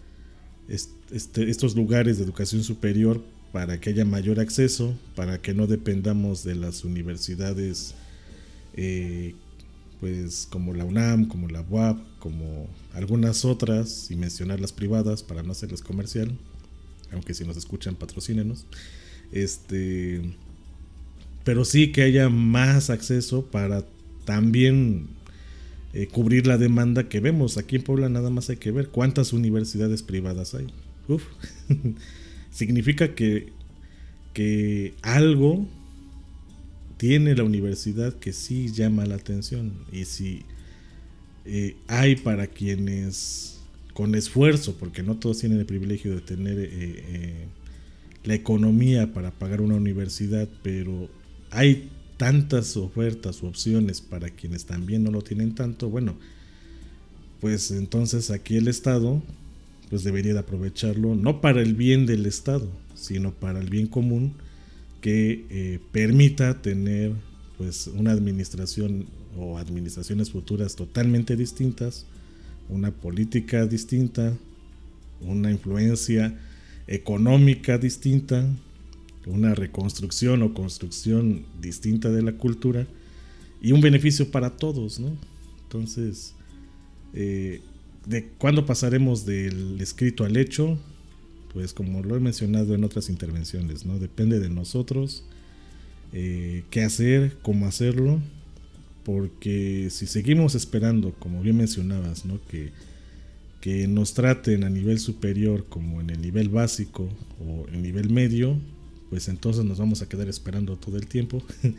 este, estos lugares de educación superior para que haya mayor acceso, para que no dependamos de las universidades eh, pues como la UNAM, como la U A P, como algunas otras, sin mencionar las privadas para no hacerles comercial, aunque si nos escuchan patrocínenos, este, pero sí que haya más acceso para también eh, cubrir la demanda que vemos. Aquí en Puebla nada más hay que ver cuántas universidades privadas hay. Uf. Significa que, que algo tiene la universidad que sí llama la atención, y si eh, hay para quienes con esfuerzo, porque no todos tienen el privilegio de tener eh, eh, la economía para pagar una universidad, pero hay tantas ofertas u opciones para quienes también no lo tienen tanto, bueno, pues entonces aquí el Estado pues debería de aprovecharlo, no para el bien del Estado, sino para el bien común, que eh, permita tener pues una administración o administraciones futuras totalmente distintas, una política distinta, una influencia económica distinta, una reconstrucción o construcción distinta de la cultura y un beneficio para todos, ¿no? Entonces, eh, ¿de cuándo pasaremos del escrito al hecho? Pues como lo he mencionado en otras intervenciones, ¿no? Depende de nosotros eh, qué hacer, cómo hacerlo, porque si seguimos esperando, como bien mencionabas, ¿no? que, que nos traten a nivel superior como en el nivel básico o en nivel medio, pues entonces nos vamos a quedar esperando todo el tiempo.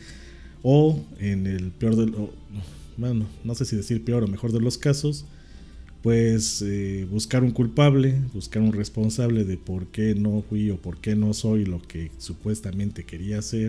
O en el peor de los, bueno, no sé si decir peor o mejor de los casos, pues eh, buscar un culpable, buscar un responsable de por qué no fui o por qué no soy lo que supuestamente quería hacer,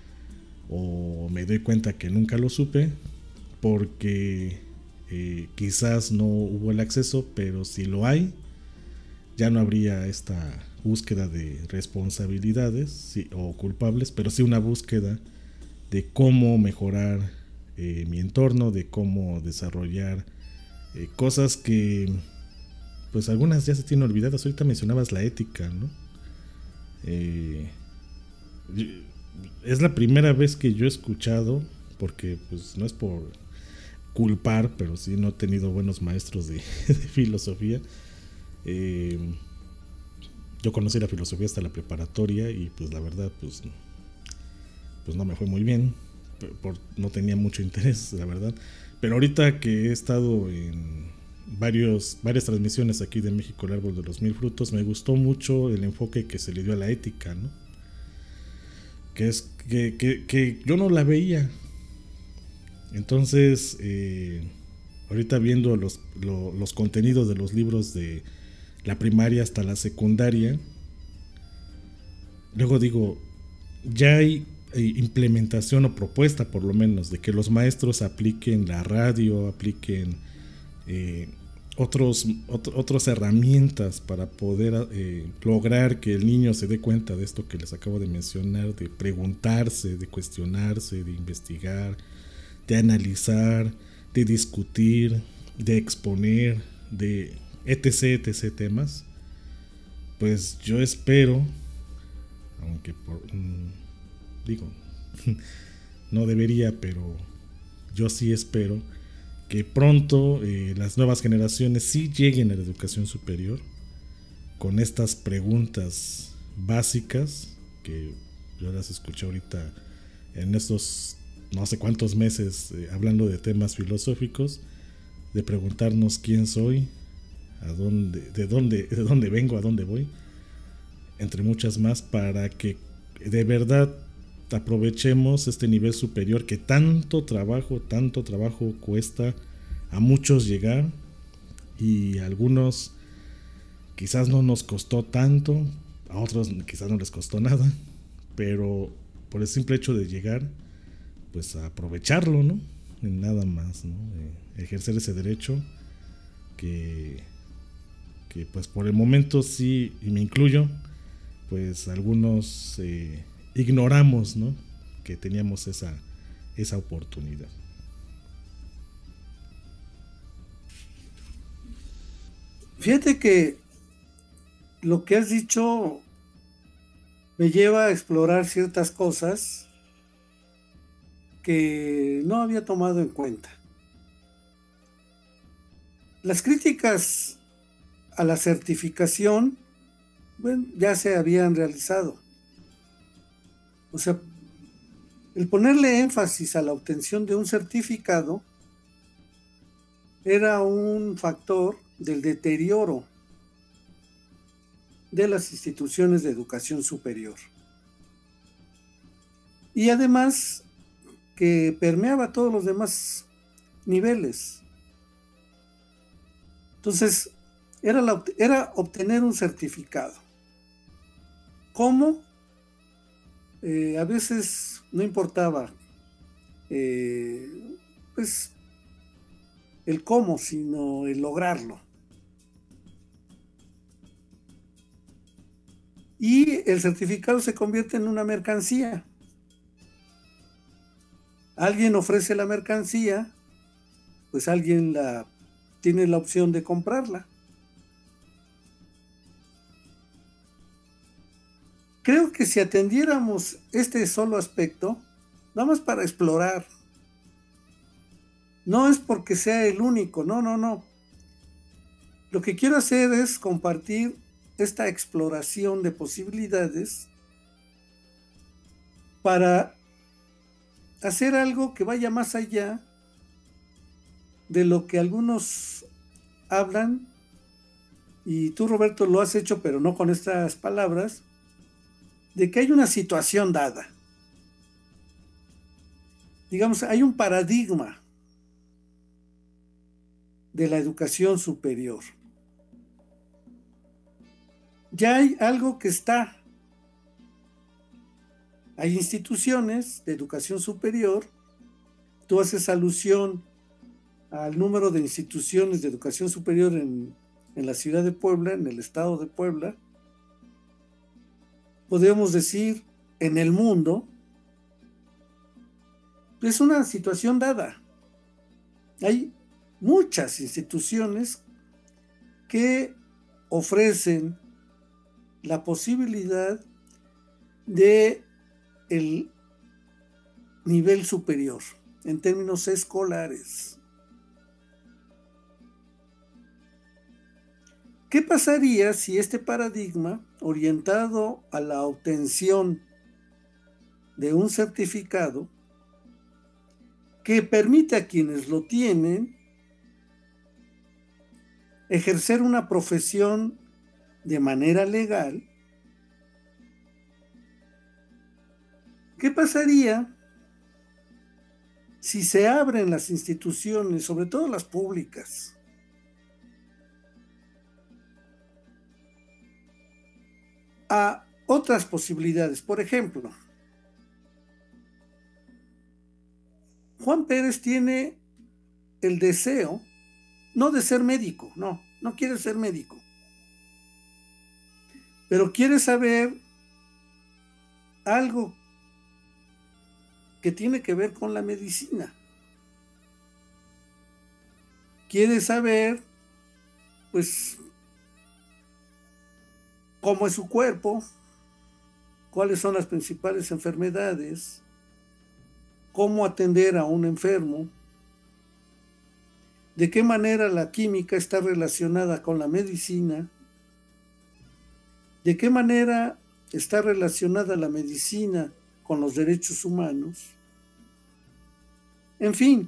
o me doy cuenta que nunca lo supe porque eh, quizás no hubo el acceso, pero si lo hay, ya no habría esta búsqueda de responsabilidades sí, o culpables, pero sí una búsqueda de cómo mejorar eh, mi entorno, de cómo desarrollar eh, cosas que pues algunas ya se tienen olvidadas. Ahorita mencionabas la ética, ¿no? Eh, es la primera vez que yo he escuchado, porque pues no es por culpar, pero sí no he tenido buenos maestros de, de filosofía. Eh, yo conocí la filosofía hasta la preparatoria y pues la verdad pues, pues no me fue muy bien, por, por, no tenía mucho interés, la verdad. Pero ahorita que he estado en varios, varias transmisiones aquí de México, el árbol de los mil frutos, me gustó mucho el enfoque que se le dio a la ética, ¿no? Que es que, que, que yo no la veía. Entonces, eh, ahorita viendo los, lo, los contenidos de los libros de la primaria hasta la secundaria, luego digo, ya hay implementación o propuesta por lo menos de que los maestros apliquen la radio, apliquen eh, otros, ot- otras herramientas para poder eh, lograr que el niño se dé cuenta de esto que les acabo de mencionar, de preguntarse, de cuestionarse, de investigar, de analizar, de discutir, de exponer, de etc, etc temas. Pues yo espero, aunque por, mmm, digo, no debería, pero yo sí espero que pronto eh, las nuevas generaciones sí lleguen a la educación superior con estas preguntas básicas que yo las escuché ahorita en estos no sé cuántos meses eh, hablando de temas filosóficos, de preguntarnos quién soy, a dónde, de dónde, de dónde vengo, a dónde voy, entre muchas más, para que de verdad aprovechemos este nivel superior que tanto trabajo, tanto trabajo cuesta a muchos llegar, y a algunos quizás no nos costó tanto, a otros quizás no les costó nada, pero por el simple hecho de llegar, pues a aprovecharlo, ¿no? Nada más, ¿no? Eh, ejercer ese derecho que, que pues por el momento sí, y me incluyo, pues algunos eh, ignoramos, ¿no? Que teníamos esa, esa oportunidad. Fíjate que lo que has dicho me lleva a explorar ciertas cosas que no había tomado en cuenta. Las críticas a la certificación, bueno, ya se habían realizado. O sea, el ponerle énfasis a la obtención de un certificado era un factor del deterioro de las instituciones de educación superior. Y además que permeaba todos los demás niveles. Entonces, era, la, era obtener un certificado. ¿Cómo? Eh, a veces no importaba eh, pues el cómo, sino el lograrlo. Y el certificado se convierte en una mercancía. Alguien ofrece la mercancía, pues alguien la, tiene la opción de comprarla. Creo que si atendiéramos este solo aspecto, nada más para explorar, no es porque sea el único, no, no, no. Lo que quiero hacer es compartir esta exploración de posibilidades para hacer algo que vaya más allá de lo que algunos hablan, y tú, Roberto, lo has hecho, pero no con estas palabras, de que hay una situación dada. Digamos, hay un paradigma de la educación superior. Ya hay algo que está. Hay instituciones de educación superior. Tú haces alusión al número de instituciones de educación superior en, en la ciudad de Puebla, en el estado de Puebla. Podemos decir en el mundo. es una situación dada. Hay muchas instituciones que ofrecen la posibilidad de el nivel superior en términos escolares. ¿Qué pasaría si este paradigma, orientado a la obtención de un certificado que permite a quienes lo tienen ejercer una profesión de manera legal? ¿Qué pasaría si se abren las instituciones, sobre todo las públicas, a otras posibilidades? Por ejemplo, Juan Pérez tiene el deseo, no de ser médico, no, no quiere ser médico, pero quiere saber algo que tiene que ver con la medicina. Quiere saber, pues, cómo es su cuerpo, cuáles son las principales enfermedades, cómo atender a un enfermo, de qué manera la química está relacionada con la medicina, de qué manera está relacionada la medicina con los derechos humanos. En fin,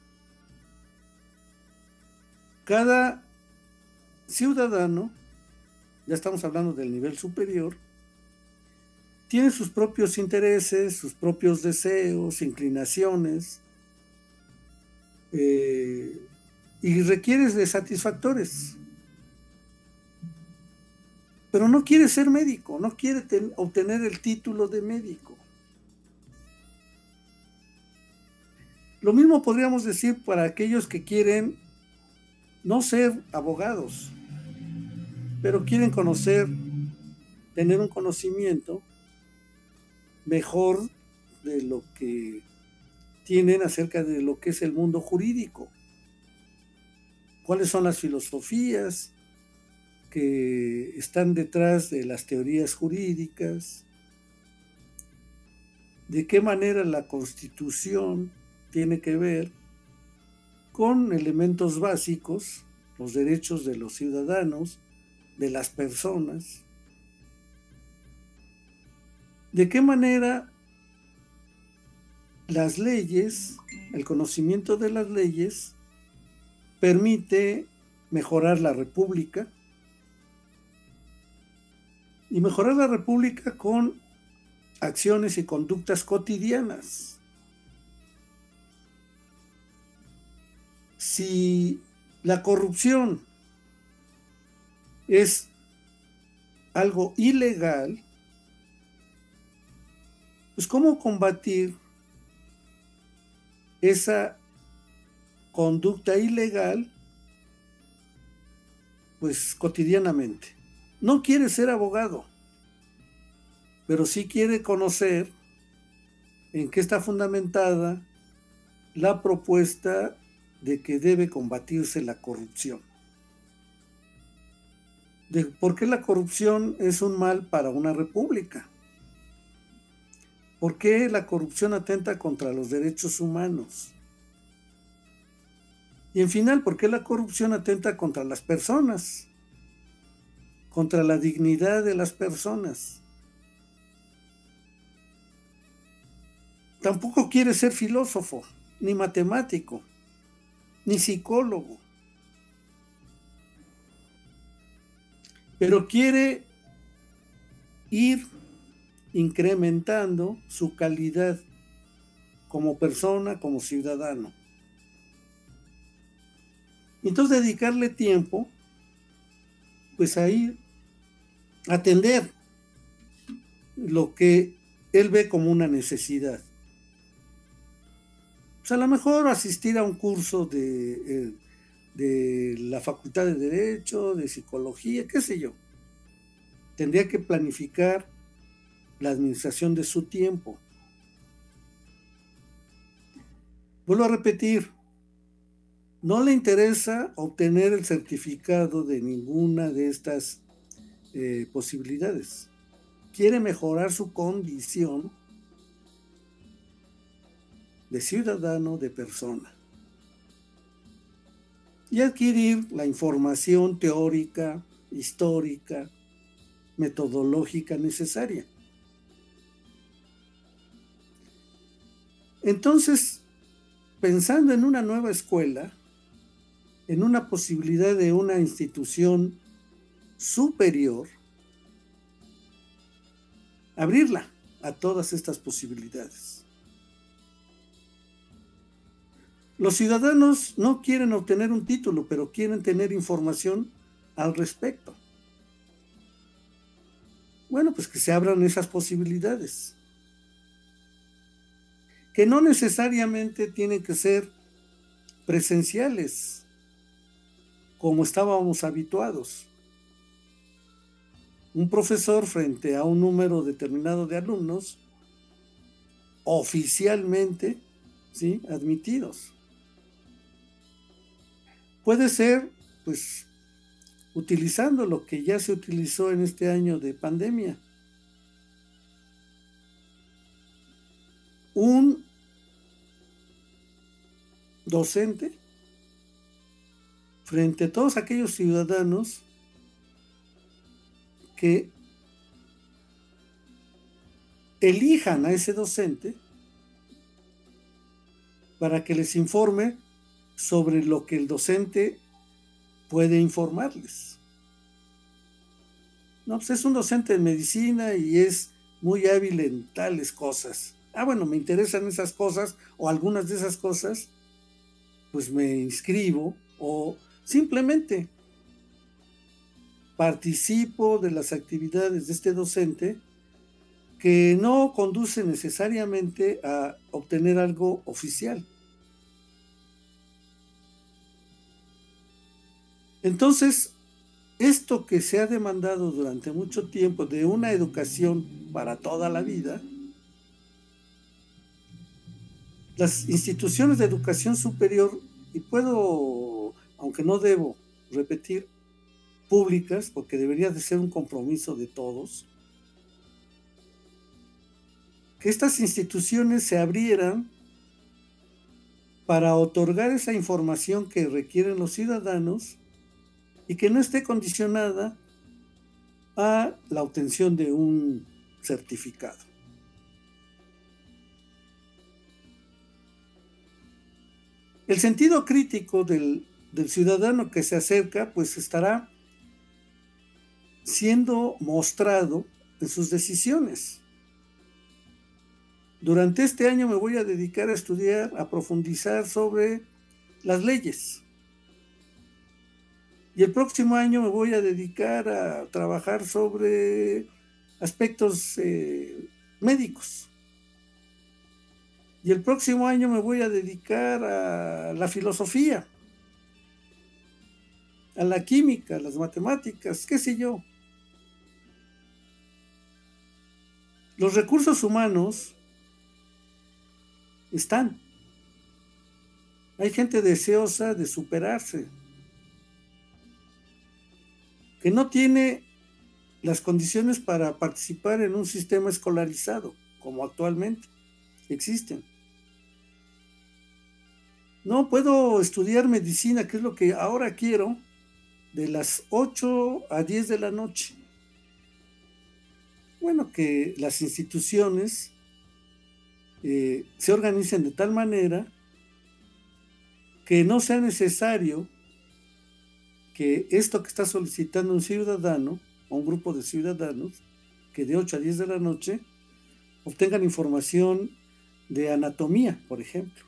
cada ciudadano, ya estamos hablando del nivel superior, tiene sus propios intereses, sus propios deseos, inclinaciones, eh, y requiere de satisfactores. Pero no quiere ser médico, no quiere ten, obtener el título de médico. Lo mismo podríamos decir para aquellos que quieren no ser abogados, pero quieren conocer, tener un conocimiento mejor de lo que tienen acerca de lo que es el mundo jurídico. ¿Cuáles son las filosofías que están detrás de las teorías jurídicas? ¿De qué manera la Constitución tiene que ver con elementos básicos, los derechos de los ciudadanos, de las personas? ¿De qué manera las leyes, el conocimiento de las leyes, permite mejorar la república? Y mejorar la república con acciones y conductas cotidianas. Si la corrupción es algo ilegal, pues ¿cómo combatir esa conducta ilegal? Pues cotidianamente. No quiere ser abogado, pero sí quiere conocer en qué está fundamentada la propuesta de que debe combatirse la corrupción. De por qué la corrupción es un mal para una república. ¿Por qué la corrupción atenta contra los derechos humanos? Y en final, ¿por qué la corrupción atenta contra las personas? Contra la dignidad de las personas. Tampoco quiere ser filósofo, ni matemático, ni psicólogo. Pero quiere ir incrementando su calidad como persona, como ciudadano. Entonces dedicarle tiempo, pues a ir a atender lo que él ve como una necesidad. Pues a lo mejor asistir a un curso de, de la Facultad de Derecho, de Psicología, qué sé yo. Tendría que planificar la administración de su tiempo. Vuelvo a repetir, no le interesa obtener el certificado de ninguna de estas eh, posibilidades. Quiere mejorar su condición de ciudadano, de persona, y adquirir la información teórica, histórica, metodológica necesaria. Entonces, pensando en una nueva escuela, en una posibilidad de una institución superior, abrirla a todas estas posibilidades. Los ciudadanos no quieren obtener un título, pero quieren tener información al respecto. Bueno, pues que se abran esas posibilidades, que no necesariamente tienen que ser presenciales, como estábamos habituados. Un profesor frente a un número determinado de alumnos oficialmente, ¿sí?, admitidos. Puede ser, pues, utilizando lo que ya se utilizó en este año de pandemia. Un docente frente a todos aquellos ciudadanos que elijan a ese docente para que les informe sobre lo que el docente puede informarles. No, pues es un docente de medicina y es muy hábil en tales cosas. Ah, bueno, me interesan esas cosas o algunas de esas cosas, pues me inscribo o simplemente participo de las actividades de este docente que no conduce necesariamente a obtener algo oficial. Entonces, esto que se ha demandado durante mucho tiempo de una educación para toda la vida, las instituciones de educación superior, y puedo, aunque no debo repetir, públicas, porque debería de ser un compromiso de todos, que estas instituciones se abrieran para otorgar esa información que requieren los ciudadanos y que no esté condicionada a la obtención de un certificado. El sentido crítico del, del ciudadano que se acerca, pues estará siendo mostrado en sus decisiones. Durante este año me voy a dedicar a estudiar, a profundizar sobre las leyes. Y el próximo año me voy a dedicar a trabajar sobre aspectos eh, médicos. Y el próximo año me voy a dedicar a la filosofía, a la química, a las matemáticas, qué sé yo. Los recursos humanos están. Hay gente deseosa de superarse, que no tiene las condiciones para participar en un sistema escolarizado, como actualmente existen. No puedo estudiar medicina, que es lo que ahora quiero, de las ocho a diez de la noche. Bueno, que las instituciones eh, se organicen de tal manera que no sea necesario que esto que está solicitando un ciudadano o un grupo de ciudadanos, que de ocho a diez de la noche obtengan información de anatomía, por ejemplo.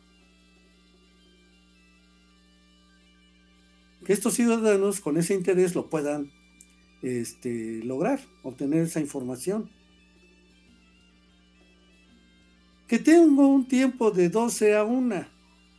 Que estos ciudadanos con ese interés lo puedan este, lograr, obtener esa información. Que tengo un tiempo de doce a una.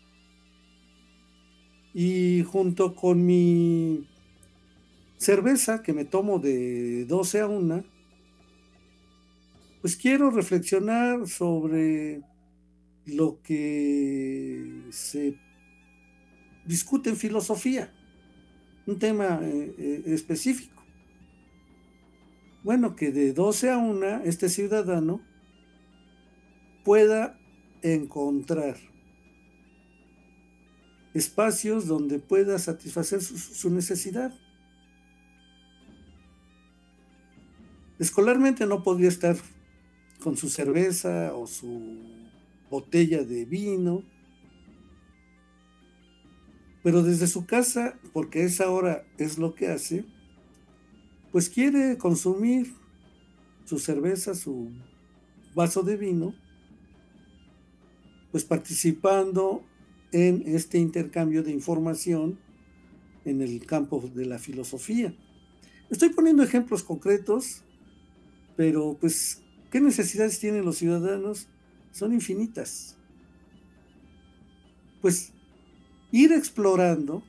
Y junto con mi cerveza que me tomo de doce a una, pues quiero reflexionar sobre lo que se discute en filosofía, un tema eh, eh, específico. Bueno, que de doce a una este ciudadano pueda encontrar espacios donde pueda satisfacer su, su necesidad. Escolarmente no podría estar con su cerveza o su botella de vino, pero desde su casa, porque esa hora es lo que hace, pues quiere consumir su cerveza, su vaso de vino, pues participando en este intercambio de información en el campo de la filosofía. Estoy poniendo ejemplos concretos, pero pues, ¿qué necesidades tienen los ciudadanos? Son infinitas. Pues ir explorando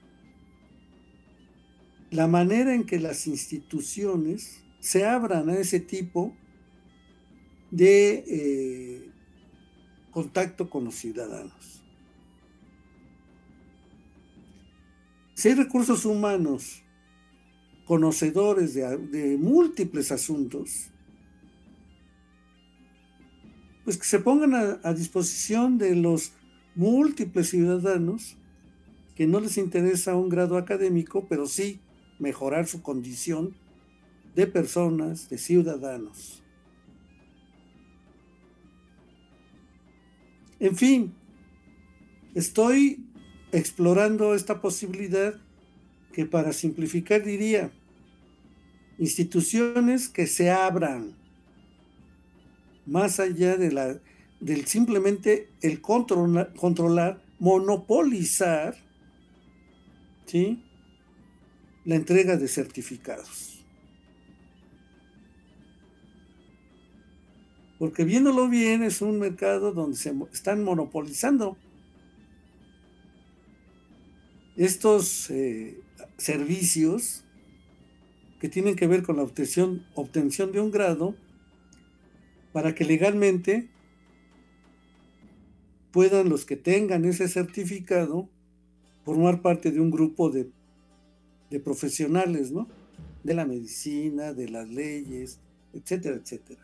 la manera en que las instituciones se abran a ese tipo de eh, contacto con los ciudadanos. Si hay recursos humanos conocedores de, de múltiples asuntos, pues que se pongan a, a disposición de los múltiples ciudadanos que no les interesa un grado académico, pero sí mejorar su condición de personas, de ciudadanos. En fin, estoy explorando esta posibilidad que, para simplificar, diría instituciones que se abran más allá de la, del simplemente el controlar, controlar monopolizar, ¿sí?, la entrega de certificados. Porque viéndolo bien, es un mercado donde se están monopolizando estos eh, servicios que tienen que ver con la obtención, obtención de un grado, para que legalmente puedan los que tengan ese certificado formar parte de un grupo de, de profesionales, ¿no?, de la medicina, de las leyes, etcétera, etcétera.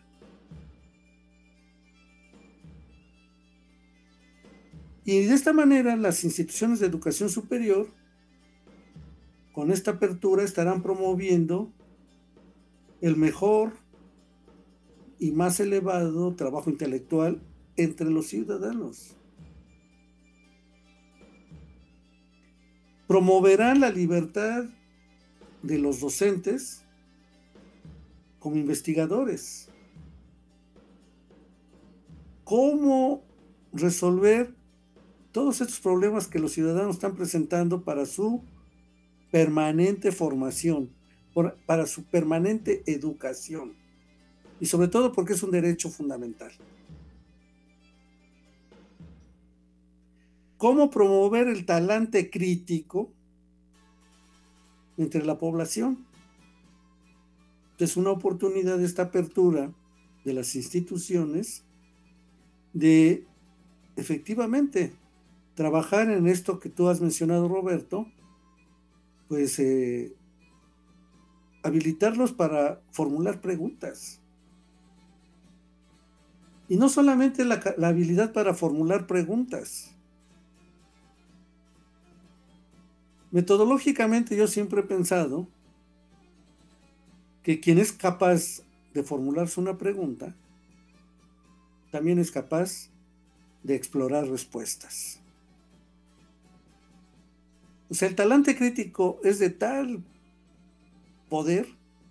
Y de esta manera las instituciones de educación superior, con esta apertura, estarán promoviendo el mejor y más elevado trabajo intelectual entre los ciudadanos. Promoverán la libertad de los docentes como investigadores. ¿Cómo resolver todos estos problemas que los ciudadanos están presentando para su permanente formación, para su permanente educación? Y sobre todo porque es un derecho fundamental. ¿Cómo promover el talante crítico entre la población? Es una oportunidad de esta apertura de las instituciones de efectivamente trabajar en esto que tú has mencionado, Roberto, pues eh, habilitarlos para formular preguntas. Y no solamente la, la habilidad para formular preguntas. Metodológicamente yo siempre he pensado que quien es capaz de formularse una pregunta también es capaz de explorar respuestas. O sea, el talante crítico es de tal poder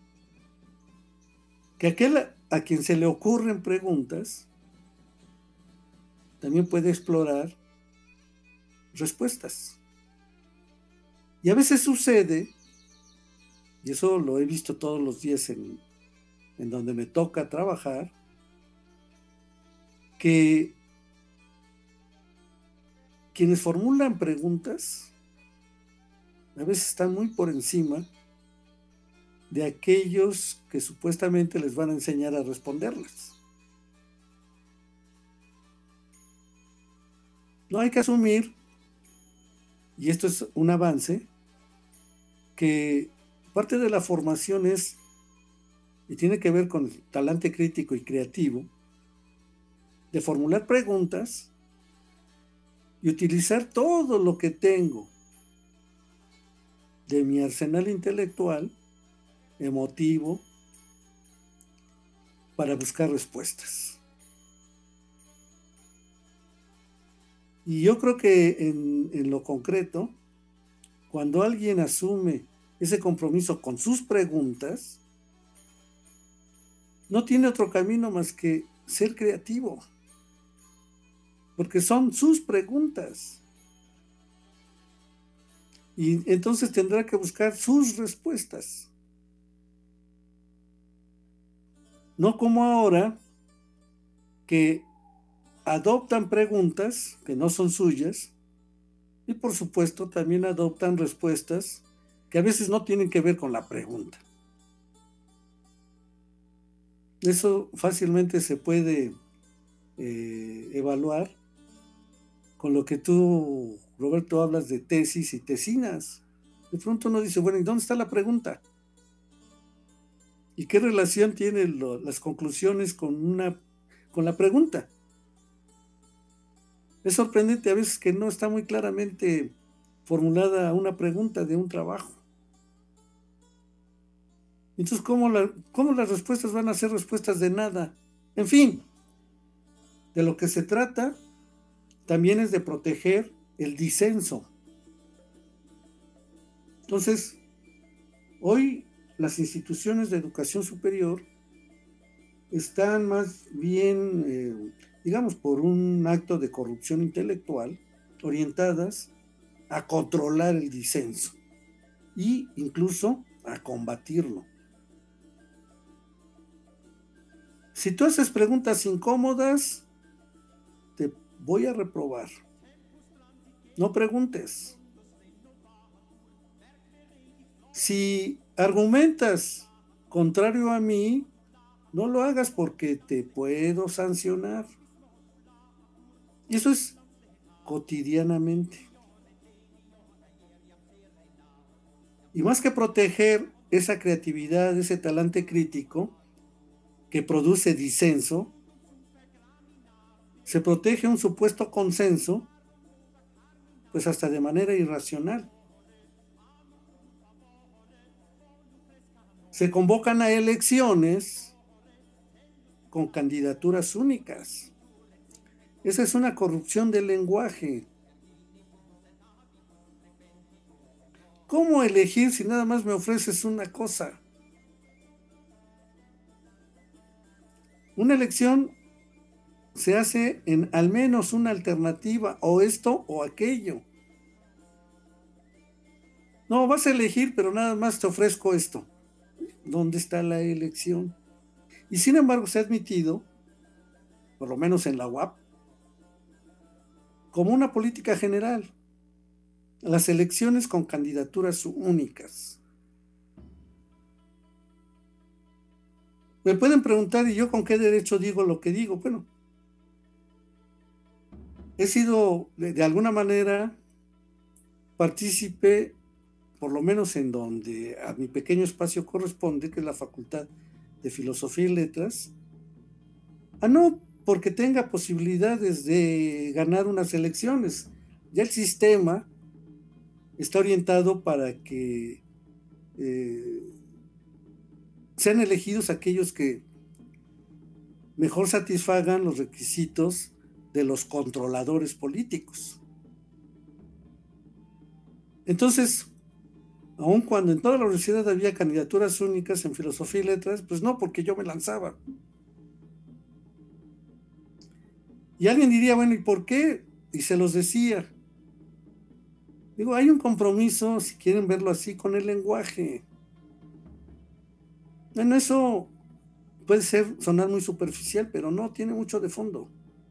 que aquel a quien se le ocurren preguntas también puede explorar respuestas. Y a veces sucede, y eso lo he visto todos los días en, en donde me toca trabajar, que quienes formulan preguntas a veces están muy por encima de aquellos que supuestamente les van a enseñar a responderlas. No hay que asumir, y esto es un avance, que parte de la formación es, y tiene que ver con el talante crítico y creativo, de formular preguntas y utilizar todo lo que tengo de mi arsenal intelectual, emotivo, para buscar respuestas. Y yo creo que en, en lo concreto, cuando alguien asume ese compromiso con sus preguntas, no tiene otro camino más que ser creativo, porque son sus preguntas. Y entonces tendrá que buscar sus respuestas. No como ahora, que adoptan preguntas que no son suyas y por supuesto también adoptan respuestas que a veces no tienen que ver con la pregunta. Eso fácilmente se puede eh, evaluar con lo que tú, Roberto, hablas de tesis y tesinas. De pronto uno dice, bueno, ¿y dónde está la pregunta? ¿Y qué relación tienen lo, las conclusiones con, una, con la pregunta? Es sorprendente a veces que no está muy claramente formulada una pregunta de un trabajo. Entonces, ¿cómo, la, ¿cómo las respuestas van a ser respuestas de nada? En fin, de lo que se trata también es de proteger el disenso. Entonces, hoy las instituciones de educación superior están más bien, eh, digamos, por un acto de corrupción intelectual, orientadas a controlar el disenso e incluso a combatirlo. Si tú haces preguntas incómodas, te voy a reprobar. No preguntes. Si argumentas contrario a mí, no lo hagas porque te puedo sancionar. Y eso es cotidianamente. Y más que proteger esa creatividad, ese talante crítico que produce disenso, se protege un supuesto consenso, pues hasta de manera irracional. Se convocan a elecciones con candidaturas únicas. Esa es una corrupción del lenguaje. ¿Cómo elegir si nada más me ofreces una cosa? Una elección se hace en al menos una alternativa, o esto o aquello. No, vas a elegir, pero nada más te ofrezco esto. ¿Dónde está la elección? Y sin embargo se ha admitido, por lo menos en la U A P, como una política general, las elecciones con candidaturas únicas. Me pueden preguntar, ¿y yo con qué derecho digo lo que digo? Bueno, he sido de, de alguna manera partícipe, por lo menos en donde a mi pequeño espacio corresponde, que es la Facultad de Filosofía y Letras, a no porque tenga posibilidades de ganar unas elecciones. Ya el sistema está orientado para que eh, sean elegidos aquellos que mejor satisfagan los requisitos de los controladores políticos. Entonces, aun cuando en toda la universidad había candidaturas únicas en filosofía y letras, pues no, porque yo me lanzaba. Y alguien diría, bueno, ¿y por qué? Y se los decía. Digo, hay un compromiso, si quieren verlo así, con el lenguaje. Bueno, eso puede ser, sonar muy superficial, pero no, tiene mucho de fondo.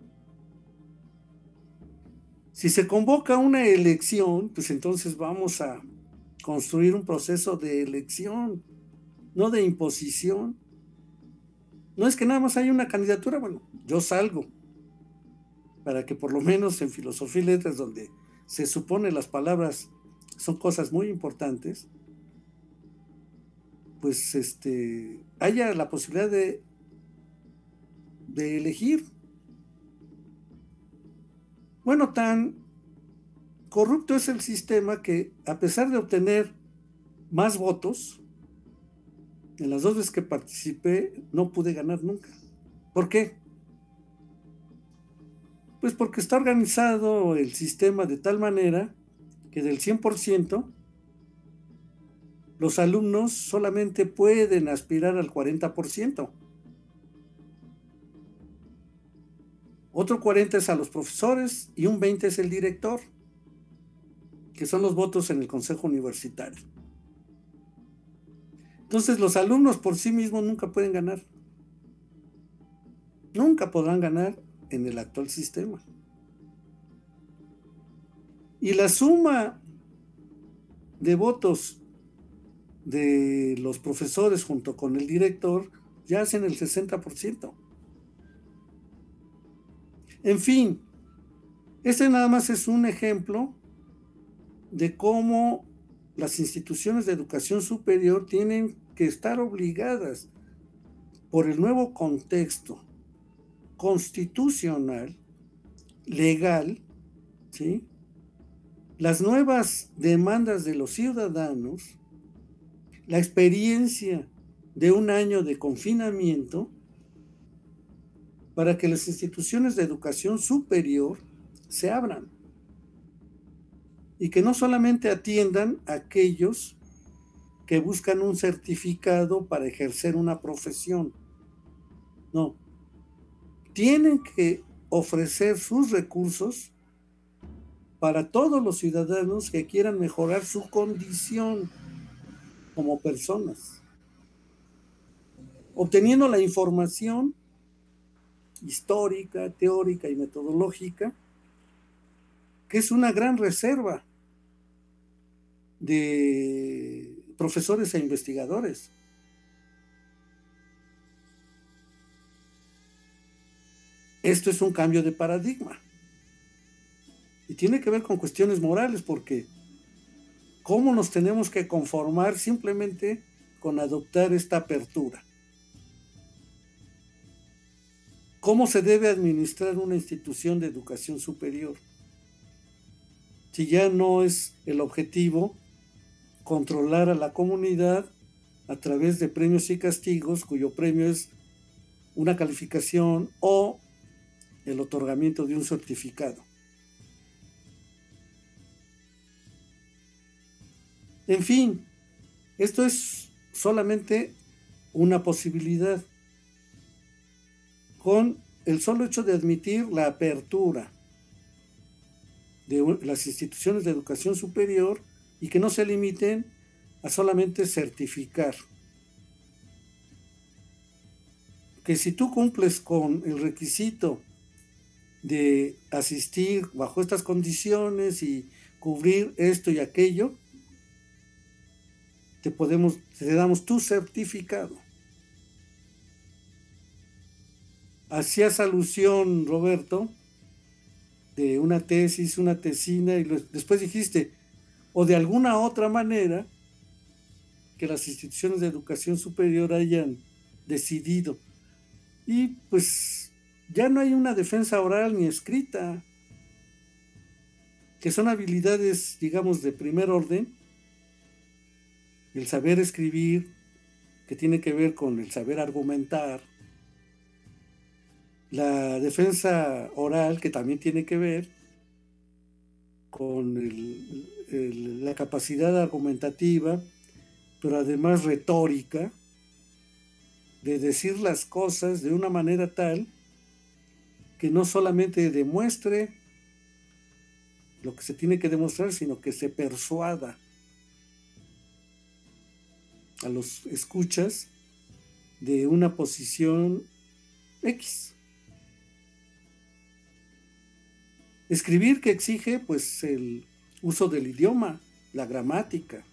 Si se convoca una elección, pues entonces vamos a construir un proceso de elección, no de imposición. No es que nada más haya una candidatura, bueno, yo salgo. para que por lo menos en filosofía y letras, donde se supone las palabras son cosas muy importantes, pues este, haya la posibilidad de, de elegir. Bueno, tan corrupto es el sistema que, a pesar de obtener más votos, en las dos veces que participé no pude ganar nunca. ¿Por qué? Pues porque está organizado el sistema de tal manera que del cien por ciento los alumnos solamente pueden aspirar al cuarenta por ciento. Otro cuarenta por ciento es a los profesores y un veinte por ciento es el director, que son los votos en el consejo universitario. Entonces los alumnos por sí mismos nunca pueden ganar. Nunca podrán ganar en el actual sistema. Y la suma de votos de los profesores junto con el director ya hacen el sesenta por ciento. En fin, este nada más es un ejemplo de cómo las instituciones de educación superior tienen que estar obligadas por el nuevo contexto constitucional, legal, ¿sí?, las nuevas demandas de los ciudadanos, la experiencia de un año de confinamiento, para que las instituciones de educación superior se abran y que no solamente atiendan a aquellos que buscan un certificado para ejercer una profesión, no, tienen que ofrecer sus recursos para todos los ciudadanos que quieran mejorar su condición como personas, obteniendo la información histórica, teórica y metodológica, que es una gran reserva de profesores e investigadores. Esto es un cambio de paradigma y tiene que ver con cuestiones morales, porque ¿cómo nos tenemos que conformar simplemente con adoptar esta apertura? ¿Cómo se debe administrar una institución de educación superior? Si ya no es el objetivo controlar a la comunidad a través de premios y castigos, cuyo premio es una calificación o el otorgamiento de un certificado. En fin, esto es solamente una posibilidad. Con el solo hecho de admitir la apertura de las instituciones de educación superior y que no se limiten a solamente certificar. Que si tú cumples con el requisito de asistir bajo estas condiciones y cubrir esto y aquello, te podemos, te damos tu certificado. Hacías alusión, Roberto, de una tesis, una tesina, y lo, después dijiste, o de alguna otra manera, que las instituciones de educación superior hayan decidido. Y pues ya no hay una defensa oral ni escrita, que son habilidades, digamos, de primer orden. El saber escribir, que tiene que ver con el saber argumentar. La defensa oral, que también tiene que ver con el, el, la capacidad argumentativa, pero además retórica, de decir las cosas de una manera tal que no solamente demuestre lo que se tiene que demostrar, sino que se persuada a los escuchas de una posición X. Escribir, que exige pues el uso del idioma, la gramática.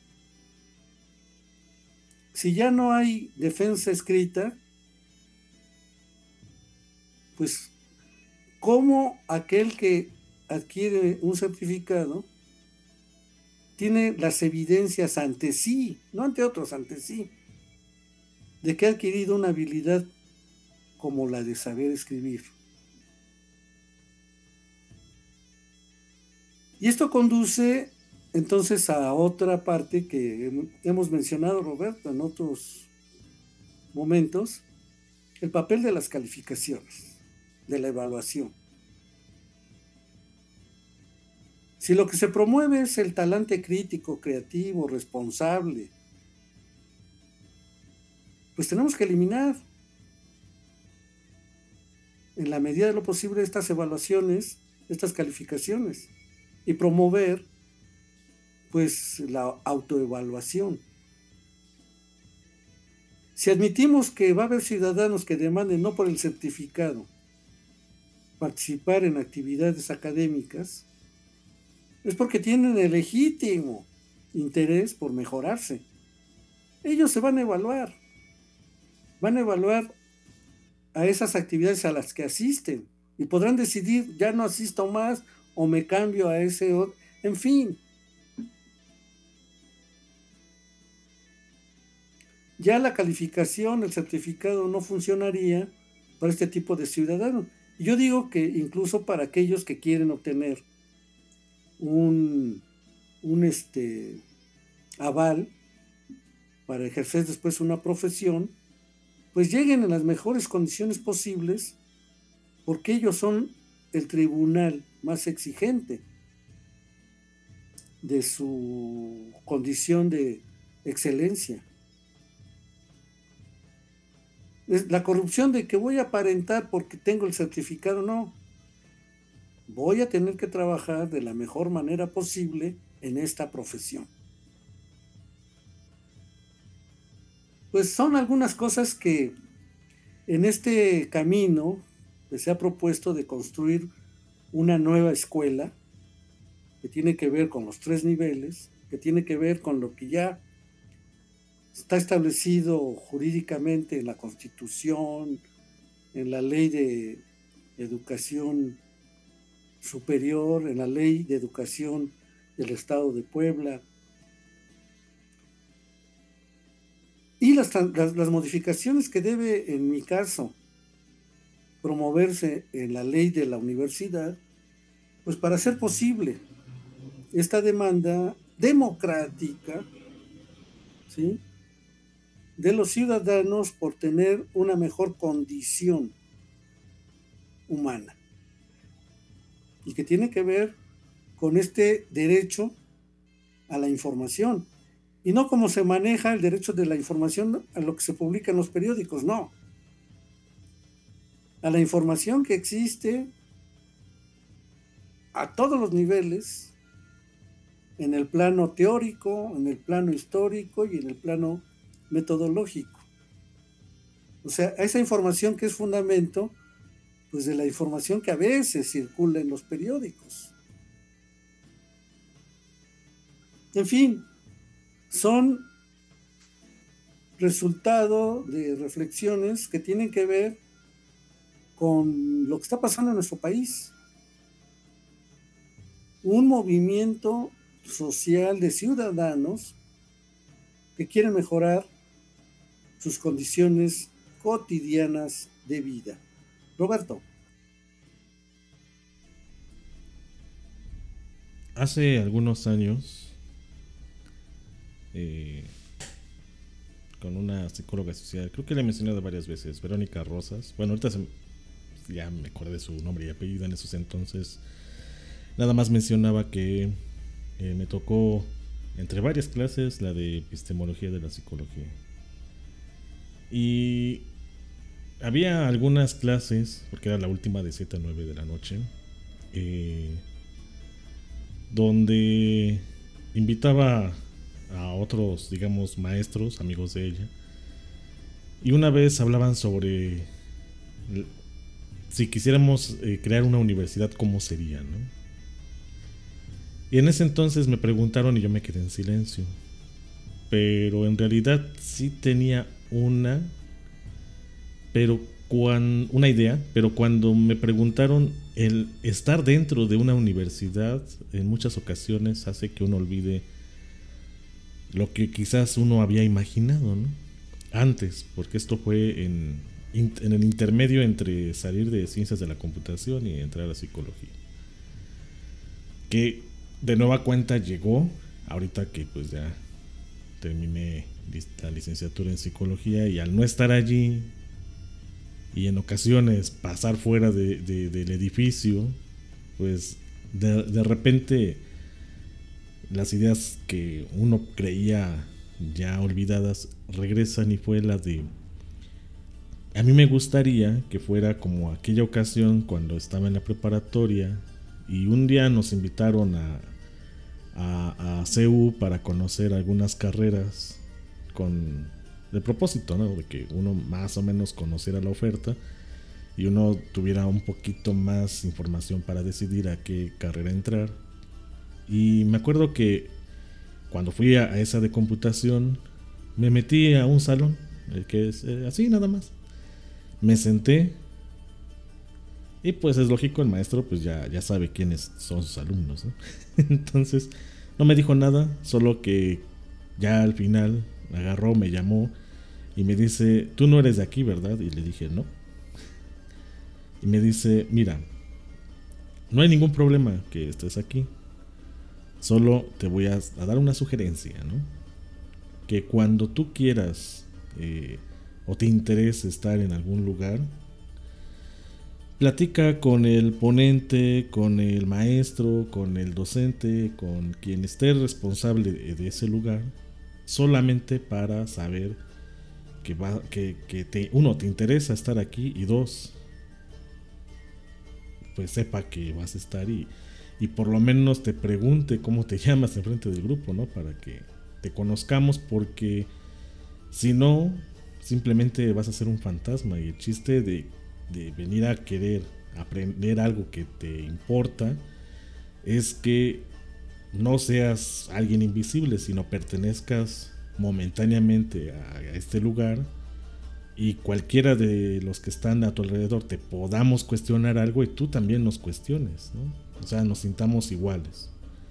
Si ya no hay defensa escrita, pues cómo aquel que adquiere un certificado tiene las evidencias ante sí, no ante otros, ante sí, de que ha adquirido una habilidad como la de saber escribir. Y esto conduce entonces a otra parte que hemos mencionado, Roberto, en otros momentos, el papel de las calificaciones, de la evaluación. Si lo que se promueve es el talante crítico, creativo, responsable, pues tenemos que eliminar en la medida de lo posible estas evaluaciones, estas calificaciones, y promover pues la autoevaluación. Si admitimos que va a haber ciudadanos que demanden no por el certificado participar en actividades académicas, es porque tienen el legítimo interés por mejorarse. Ellos se van a evaluar, van a evaluar a esas actividades a las que asisten y podrán decidir, ya no asisto más o me cambio a ese otro, en fin. Ya la calificación, el certificado no funcionaría para este tipo de ciudadanos. Yo digo que incluso para aquellos que quieren obtener un, un este, aval para ejercer después una profesión, pues lleguen en las mejores condiciones posibles, porque ellos son el tribunal más exigente de su condición de excelencia. La corrupción de que voy a aparentar porque tengo el certificado, no. Voy a tener que trabajar de la mejor manera posible en esta profesión. Pues son algunas cosas que en este camino que se ha propuesto de construir una nueva escuela que tiene que ver con los tres niveles, que tiene que ver con lo que ya está establecido jurídicamente en la Constitución, en la Ley de Educación Superior, en la Ley de Educación del Estado de Puebla. Y las, las, las modificaciones que debe, en mi caso, promoverse en la ley de la universidad, pues para hacer posible esta demanda democrática, ¿sí?, de los ciudadanos por tener una mejor condición humana y que tiene que ver con este derecho a la información, y no como se maneja el derecho de la información a lo que se publica en los periódicos, no, a la información que existe a todos los niveles, en el plano teórico, en el plano histórico y en el plano metodológico. O sea, esa información que es fundamento pues de la información que a veces circula en los periódicos. En fin, son resultado de reflexiones que tienen que ver con lo que está pasando en nuestro país. Un movimiento social de ciudadanos que quieren mejorar sus condiciones cotidianas de vida. Roberto. Hace algunos años, eh, con una psicóloga social, creo que le he mencionado varias veces, Verónica Rosas. Bueno, ahorita se, ya me acordé de su nombre y apellido. En esos entonces nada más mencionaba que eh, me tocó, entre varias clases, la de epistemología de la psicología. Y había algunas clases, porque era la última de siete a nueve de la noche, eh, donde invitaba a otros, digamos, maestros, amigos de ella, y una vez hablaban sobre si quisiéramos eh, crear una universidad, ¿cómo sería, no? Y en ese entonces me preguntaron y yo me quedé en silencio, pero en realidad sí tenía una, pero cuando, una idea, pero cuando me preguntaron, el estar dentro de una universidad en muchas ocasiones hace que uno olvide lo que quizás uno había imaginado, ¿no? Antes, porque esto fue en, en el intermedio entre salir de ciencias de la computación y entrar a psicología, que de nueva cuenta llegó ahorita que pues ya terminé la licenciatura en psicología, y al no estar allí y en ocasiones pasar fuera de, de, del edificio, pues de, de repente las ideas que uno creía ya olvidadas regresan, y fue la de, a mí me gustaría que fuera como aquella ocasión cuando estaba en la preparatoria y un día nos invitaron a, a, a C U para conocer algunas carreras con de propósito, ¿no? De que uno más o menos conociera la oferta y uno tuviera un poquito más información para decidir a qué carrera entrar. Y me acuerdo que cuando fui a, a esa de computación, me metí a un salón, el que es eh, así nada más. Me senté y pues es lógico, el maestro pues ya, ya sabe quiénes son sus alumnos, ¿no? Entonces no me dijo nada, solo que ya al final me agarró, me llamó y me dice, tú no eres de aquí, ¿verdad? Y le dije, no. Y me dice, mira, no hay ningún problema que estés aquí, solo te voy a, a dar una sugerencia, ¿no? Que cuando tú quieras eh, o te interese estar en algún lugar, platica con el ponente, con el maestro, con el docente, con quien esté responsable de, de ese lugar, solamente para saber que, va, que, que te, uno, te interesa estar aquí, y dos, pues sepa que vas a estar y, y por lo menos te pregunte cómo te llamas enfrente del grupo, ¿no? Para que te conozcamos, porque si no, simplemente vas a ser un fantasma, y el chiste de, de venir a querer aprender algo que te importa es que no seas alguien invisible, sino pertenezcas momentáneamente a este lugar, y cualquiera de los que están a tu alrededor te podamos cuestionar algo y tú también nos cuestiones, ¿no? O sea, nos sintamos iguales.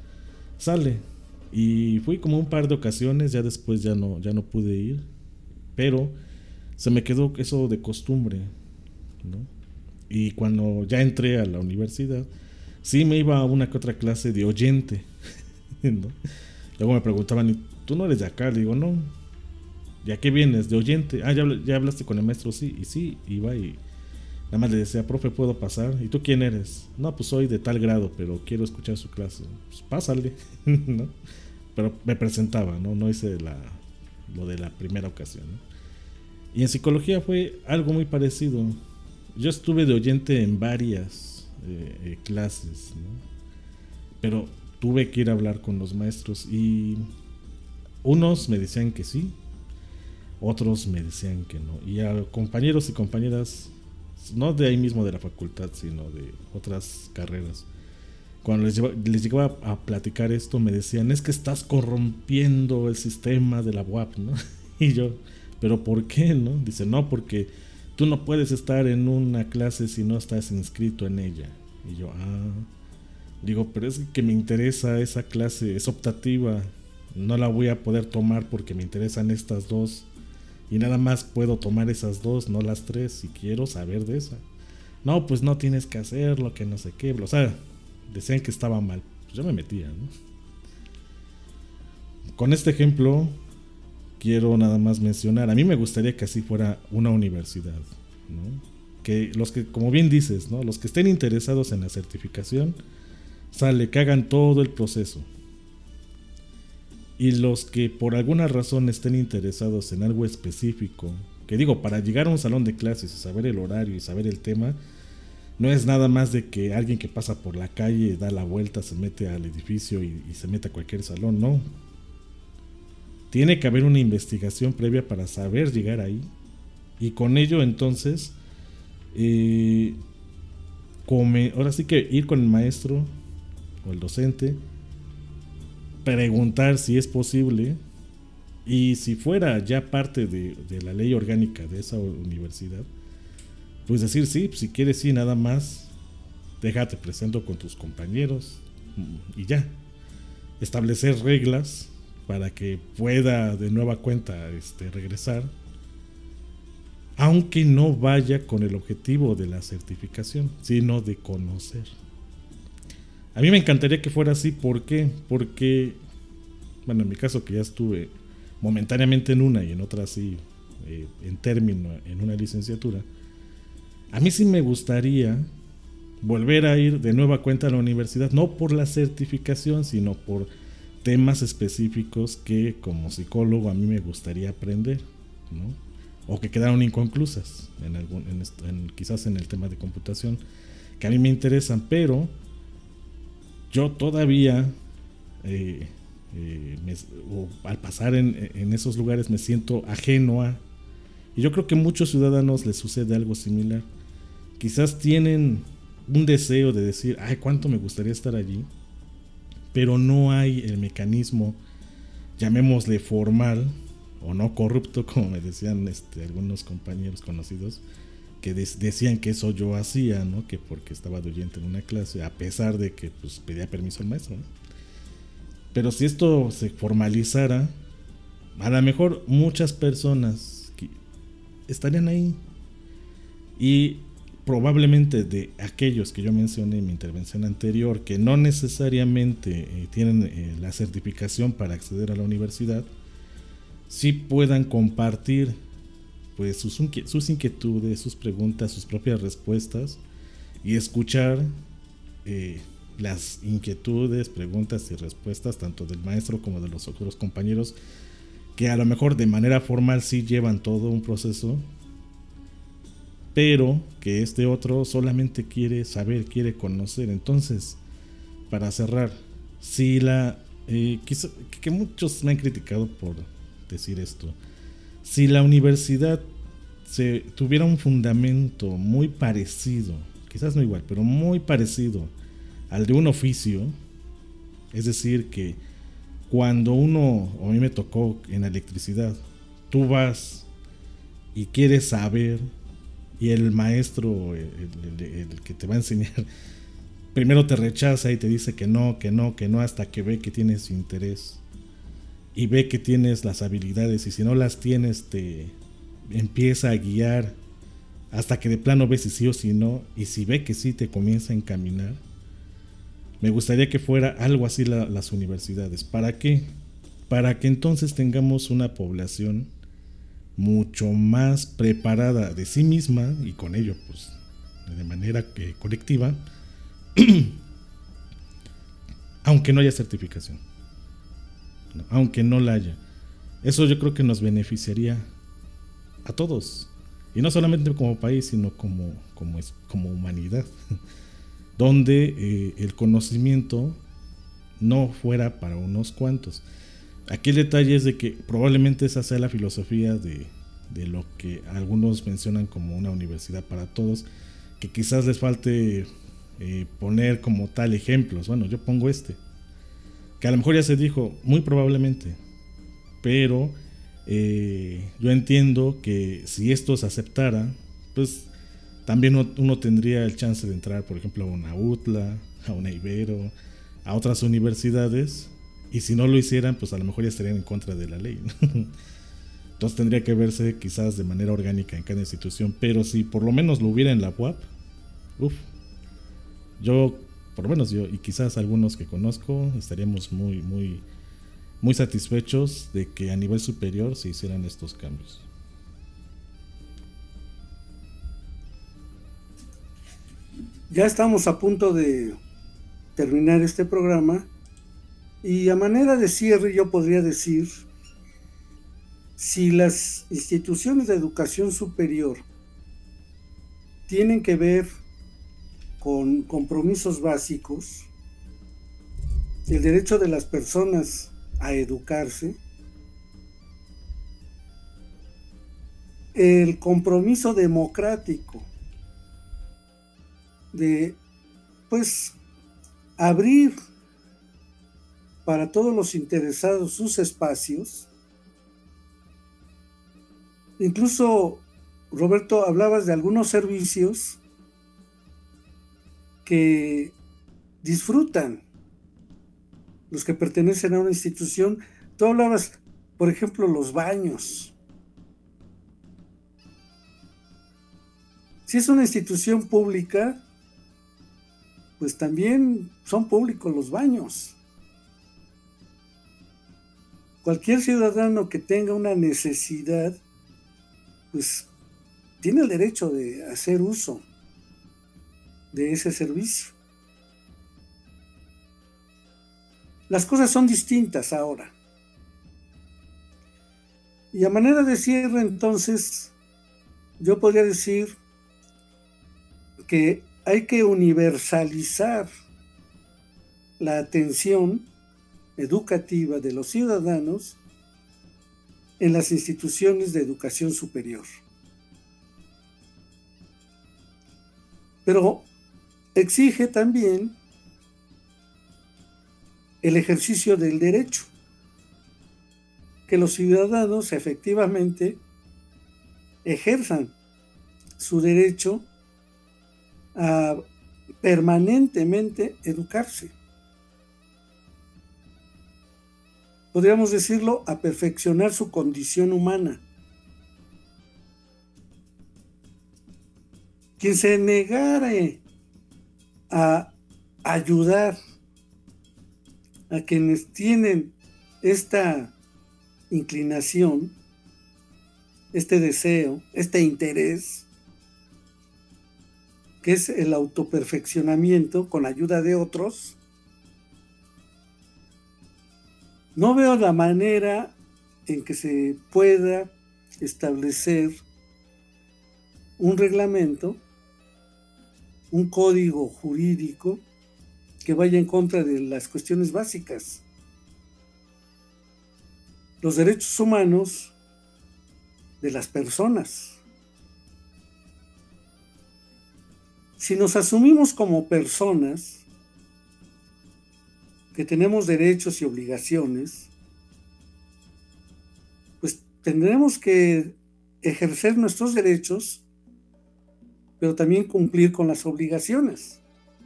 Sale. Y fui como un par de ocasiones, ya después ya no, ya no pude ir, pero se me quedó eso de costumbre, ¿no? Y cuando ya entré a la universidad, sí me iba a una que otra clase de oyente, ¿no? Luego me preguntaban, ¿tú no eres de acá? Le digo, no. ¿Y a qué vienes? De oyente. Ah, ¿ya, ya hablaste con el maestro? Sí. Y sí, iba y nada más le decía, profe, ¿puedo pasar? ¿Y tú quién eres? No, pues soy de tal grado, pero quiero escuchar su clase. Pues pásale, ¿no? Pero me presentaba, ¿no? No hice la, lo de la primera ocasión, ¿no? Y en psicología fue algo muy parecido. Yo estuve de oyente en varias eh, eh, clases, ¿no? Pero tuve que ir a hablar con los maestros y unos me decían que sí, otros me decían que no. Y a compañeros y compañeras, no de ahí mismo de la facultad, sino de otras carreras, cuando les, lleva, les llegaba a platicar esto, me decían, es que estás corrompiendo el sistema de la U A P, ¿no? Y yo, ¿pero por qué, no? Dice, no, porque tú no puedes estar en una clase si no estás inscrito en ella. Y yo, ah, digo, pero es que me interesa esa clase, es optativa, no la voy a poder tomar porque me interesan estas dos, y nada más puedo tomar esas dos, no las tres, si quiero saber de esa. No, pues no tienes que hacerlo, que no sé qué, o sea, decían que estaba mal, pues yo me metía, ¿no? Con este ejemplo quiero nada más mencionar, a mí me gustaría que así fuera una universidad, ¿no? Que los que, como bien dices, ¿no? Los que estén interesados en la certificación, sale, que hagan todo el proceso. Y los que por alguna razón estén interesados en algo específico, que digo, para llegar a un salón de clases y saber el horario y saber el tema, no es nada más de que alguien que pasa por la calle da la vuelta, se mete al edificio y, y se mete a cualquier salón, no. Tiene que haber una investigación previa para saber llegar ahí, y con ello entonces eh, come, ahora sí que ir con el maestro o el docente, preguntar si es posible, y si fuera ya parte de, de la ley orgánica de esa universidad, pues decir, sí, si quieres, sí, nada más, déjate presento con tus compañeros y ya. Establecer reglas para que pueda de nueva cuenta este, regresar, aunque no vaya con el objetivo de la certificación, sino de conocer. A mí me encantaría que fuera así. ¿Por qué? Porque, bueno, en mi caso que ya estuve momentáneamente en una y en otra sí, eh, en término, en una licenciatura, a mí sí me gustaría volver a ir de nueva cuenta a la universidad, no por la certificación, sino por temas específicos que como psicólogo a mí me gustaría aprender, ¿no? O que quedaron inconclusas, en algún, en, en, quizás en el tema de computación, que a mí me interesan, pero yo todavía, eh, eh, me, o al pasar en, en esos lugares me siento ajeno a, y yo creo que a muchos ciudadanos les sucede algo similar. Quizás tienen un deseo de decir, ay, cuánto me gustaría estar allí, pero no hay el mecanismo, llamémosle formal, o no corrupto, como me decían este, algunos compañeros conocidos, que de- decían que eso yo hacía, ¿no? Que porque estaba de oyente en una clase, a pesar de que pues, pedía permiso al maestro, ¿no? Pero si esto se formalizara, a lo mejor muchas personas que estarían ahí, y probablemente de aquellos que yo mencioné en mi intervención anterior, que no necesariamente eh, tienen eh, la certificación para acceder a la universidad, sí puedan compartir pues sus, sus inquietudes, sus preguntas, sus propias respuestas, y escuchar eh, las inquietudes, preguntas y respuestas tanto del maestro como de los otros compañeros, que a lo mejor de manera formal sí llevan todo un proceso, pero que este otro solamente quiere saber, quiere conocer. Entonces, para cerrar, si la eh, quizá, que muchos me han criticado por decir esto, si la universidad se tuviera un fundamento muy parecido, quizás no igual, pero muy parecido al de un oficio, es decir, que cuando uno, o a mí me tocó en la electricidad, tú vas y quieres saber, y el maestro, el, el, el que te va a enseñar, primero te rechaza y te dice que no, que no, que no, hasta que ve que tienes interés y ve que tienes las habilidades, y si no las tienes te empieza a guiar hasta que de plano ves si sí o si no, y si ve que sí te comienza a encaminar. Me gustaría que fuera algo así la, las universidades. ¿Para qué? Para que entonces tengamos una población mucho más preparada de sí misma, y con ello pues de manera que colectiva, aunque no haya certificación, no, aunque no la haya. Eso yo creo que nos beneficiaría a todos, y no solamente como país, sino como, como, como humanidad, donde eh, el conocimiento no fuera para unos cuantos. Aquí el detalle es de que probablemente esa sea la filosofía de, de lo que algunos mencionan como una universidad para todos, que quizás les falte eh, poner como tal ejemplos. Bueno, yo pongo este, que a lo mejor ya se dijo, muy probablemente, pero eh, yo entiendo que si esto se aceptara, pues también uno, uno tendría el chance de entrar, por ejemplo, a una U T L A, a una Ibero, a otras universidades. Y si no lo hicieran, pues a lo mejor ya estarían en contra de la ley. Entonces tendría que verse quizás de manera orgánica en cada institución. Pero si por lo menos lo hubiera en la U A P, uff, yo, por lo menos yo, y quizás algunos que conozco, estaríamos muy, muy, muy satisfechos de que a nivel superior se hicieran estos cambios. Ya estamos a punto de terminar este programa. Y a manera de cierre yo podría decir, si las instituciones de educación superior tienen que ver con compromisos básicos, el derecho de las personas a educarse, el compromiso democrático de, pues, abrir para todos los interesados sus espacios, incluso Roberto, hablabas de algunos servicios que disfrutan los que pertenecen a una institución. Tú hablabas, por ejemplo, los baños. Si es una institución pública, pues también son públicos los baños. Cualquier ciudadano que tenga una necesidad, pues tiene el derecho de hacer uso de ese servicio. Las cosas son distintas ahora. Y a manera de cierre, entonces, yo podría decir que hay que universalizar la atención educativa de los ciudadanos en las instituciones de educación superior. Pero exige también el ejercicio del derecho, que los ciudadanos efectivamente ejerzan su derecho a permanentemente educarse. Podríamos decirlo, a perfeccionar su condición humana. Quien se negare a ayudar a quienes tienen esta inclinación, este deseo, este interés, que es el autoperfeccionamiento con ayuda de otros, no veo la manera en que se pueda establecer un reglamento, un código jurídico que vaya en contra de las cuestiones básicas. Los derechos humanos de las personas. Si nos asumimos como personas que tenemos derechos y obligaciones, pues tendremos que ejercer nuestros derechos, pero también cumplir con las obligaciones.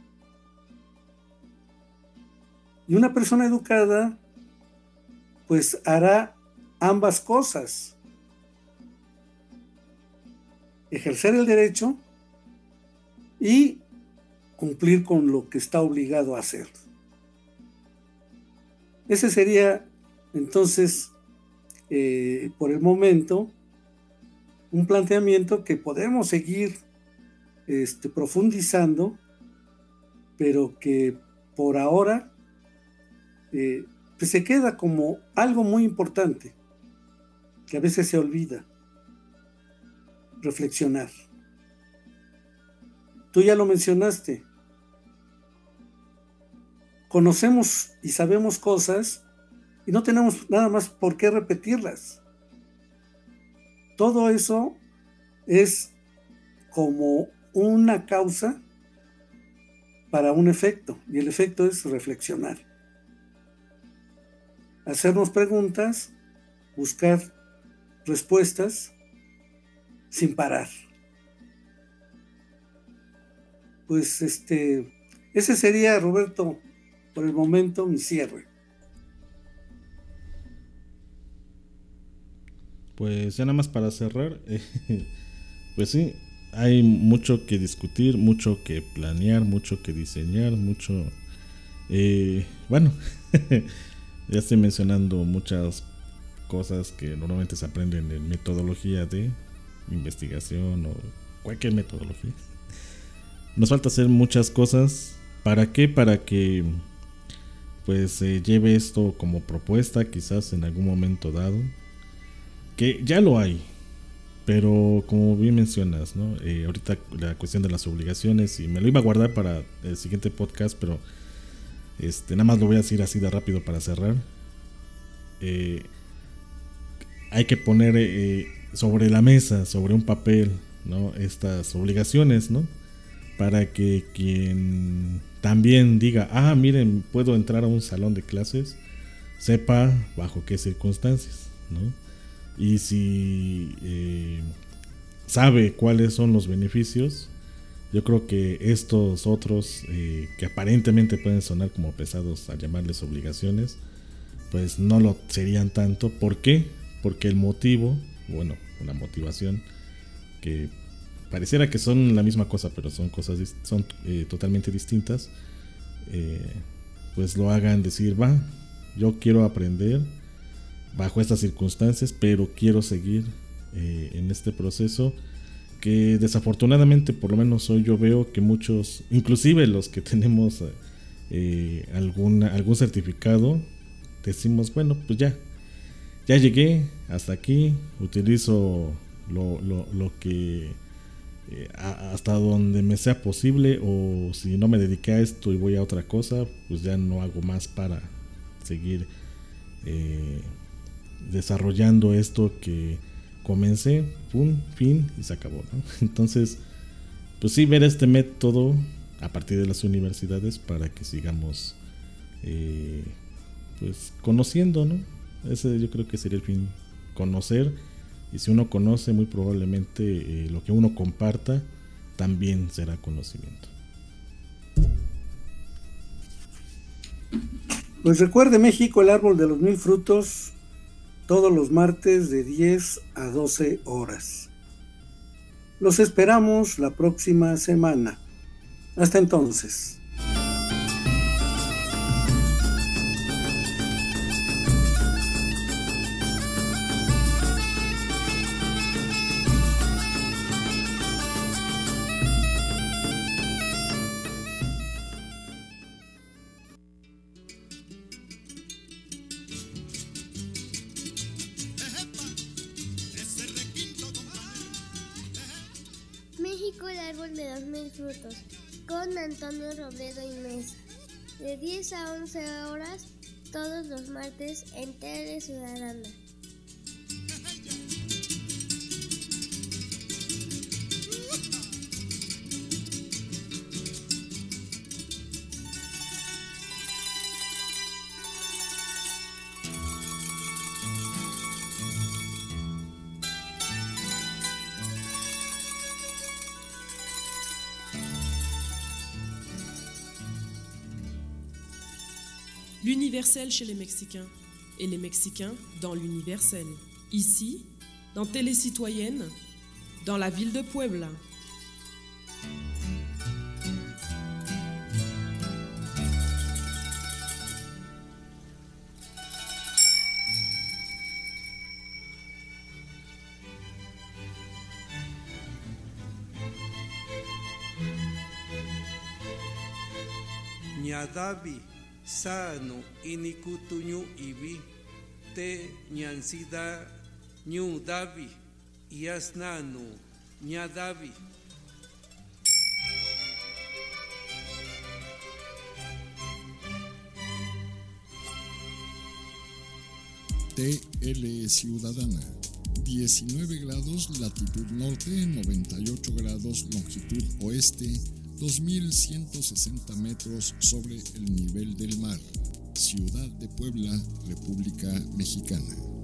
Y una persona educada, pues hará ambas cosas. Ejercer el derecho y cumplir con lo que está obligado a hacer. Ese sería, entonces, eh, por el momento, un planteamiento que podemos seguir este, profundizando, pero que por ahora eh, pues se queda como algo muy importante, que a veces se olvida: reflexionar. Tú ya lo mencionaste. Conocemos y sabemos cosas y no tenemos nada más por qué repetirlas. Todo eso es como una causa para un efecto, y el efecto es reflexionar. Hacernos preguntas, buscar respuestas sin parar. Pues este, ese sería, Roberto, por el momento mi cierre. Pues ya nada más para cerrar, eh, pues sí, hay mucho que discutir, mucho que planear, mucho que diseñar, mucho, eh, bueno, ya estoy mencionando muchas cosas que normalmente se aprenden en metodología de investigación o cualquier metodología. Nos falta hacer muchas cosas. ¿Para qué? Para que pues se eh, lleve esto como propuesta quizás en algún momento dado, que ya lo hay, pero como bien mencionas, ¿no? Eh, ahorita la cuestión de las obligaciones, y me lo iba a guardar para el siguiente podcast, pero este, nada más lo voy a decir así de rápido para cerrar. Eh, hay que poner eh, sobre la mesa, sobre un papel, ¿no?, estas obligaciones, ¿no?, para que quien también diga, ah, miren, puedo entrar a un salón de clases, sepa bajo qué circunstancias, ¿no? Y si eh, sabe cuáles son los beneficios. Yo creo que estos otros eh, que aparentemente pueden sonar como pesados al llamarles obligaciones, pues no lo serían tanto. ¿Por qué? Porque el motivo, bueno, la motivación, que pareciera que son la misma cosa, pero son cosas son eh, totalmente distintas, eh, pues lo hagan decir, va, yo quiero aprender bajo estas circunstancias, pero quiero seguir eh, en este proceso que desafortunadamente, por lo menos hoy yo veo que muchos, inclusive los que tenemos eh, alguna, algún certificado, decimos, bueno, pues ya, ya llegué hasta aquí, utilizo lo, lo, lo que eh, a, hasta donde me sea posible, o si no me dediqué a esto y voy a otra cosa, pues ya no hago más para seguir eh, desarrollando esto que comencé, pum, fin, y se acabó, ¿no? Entonces, pues sí, ver este método a partir de las universidades para que sigamos eh, pues conociendo, ¿no? Ese yo creo que sería el fin, conocer, y si uno conoce, muy probablemente eh, lo que uno comparta también será conocimiento. Pues recuerde, México, el árbol de los mil frutos, todos los martes de diez a doce horas. Los esperamos la próxima semana. Hasta entonces. México, el árbol de los mil frutos, con Antonio Robledo y Mesa, de diez a once horas, todos los martes en Tele Ciudadana. L'universel chez les Mexicains et les Mexicains dans l'universel. Ici, dans Télé Citoyenne, dans la ville de Puebla. Ñadavi sano inikutuñu ibi te ñansida ñu davi yasnanu ñadavi. T L Ciudadana, diecinueve grados latitud norte, noventa y ocho grados longitud oeste, dos mil ciento sesenta metros sobre el nivel del mar. Ciudad de Puebla, República Mexicana.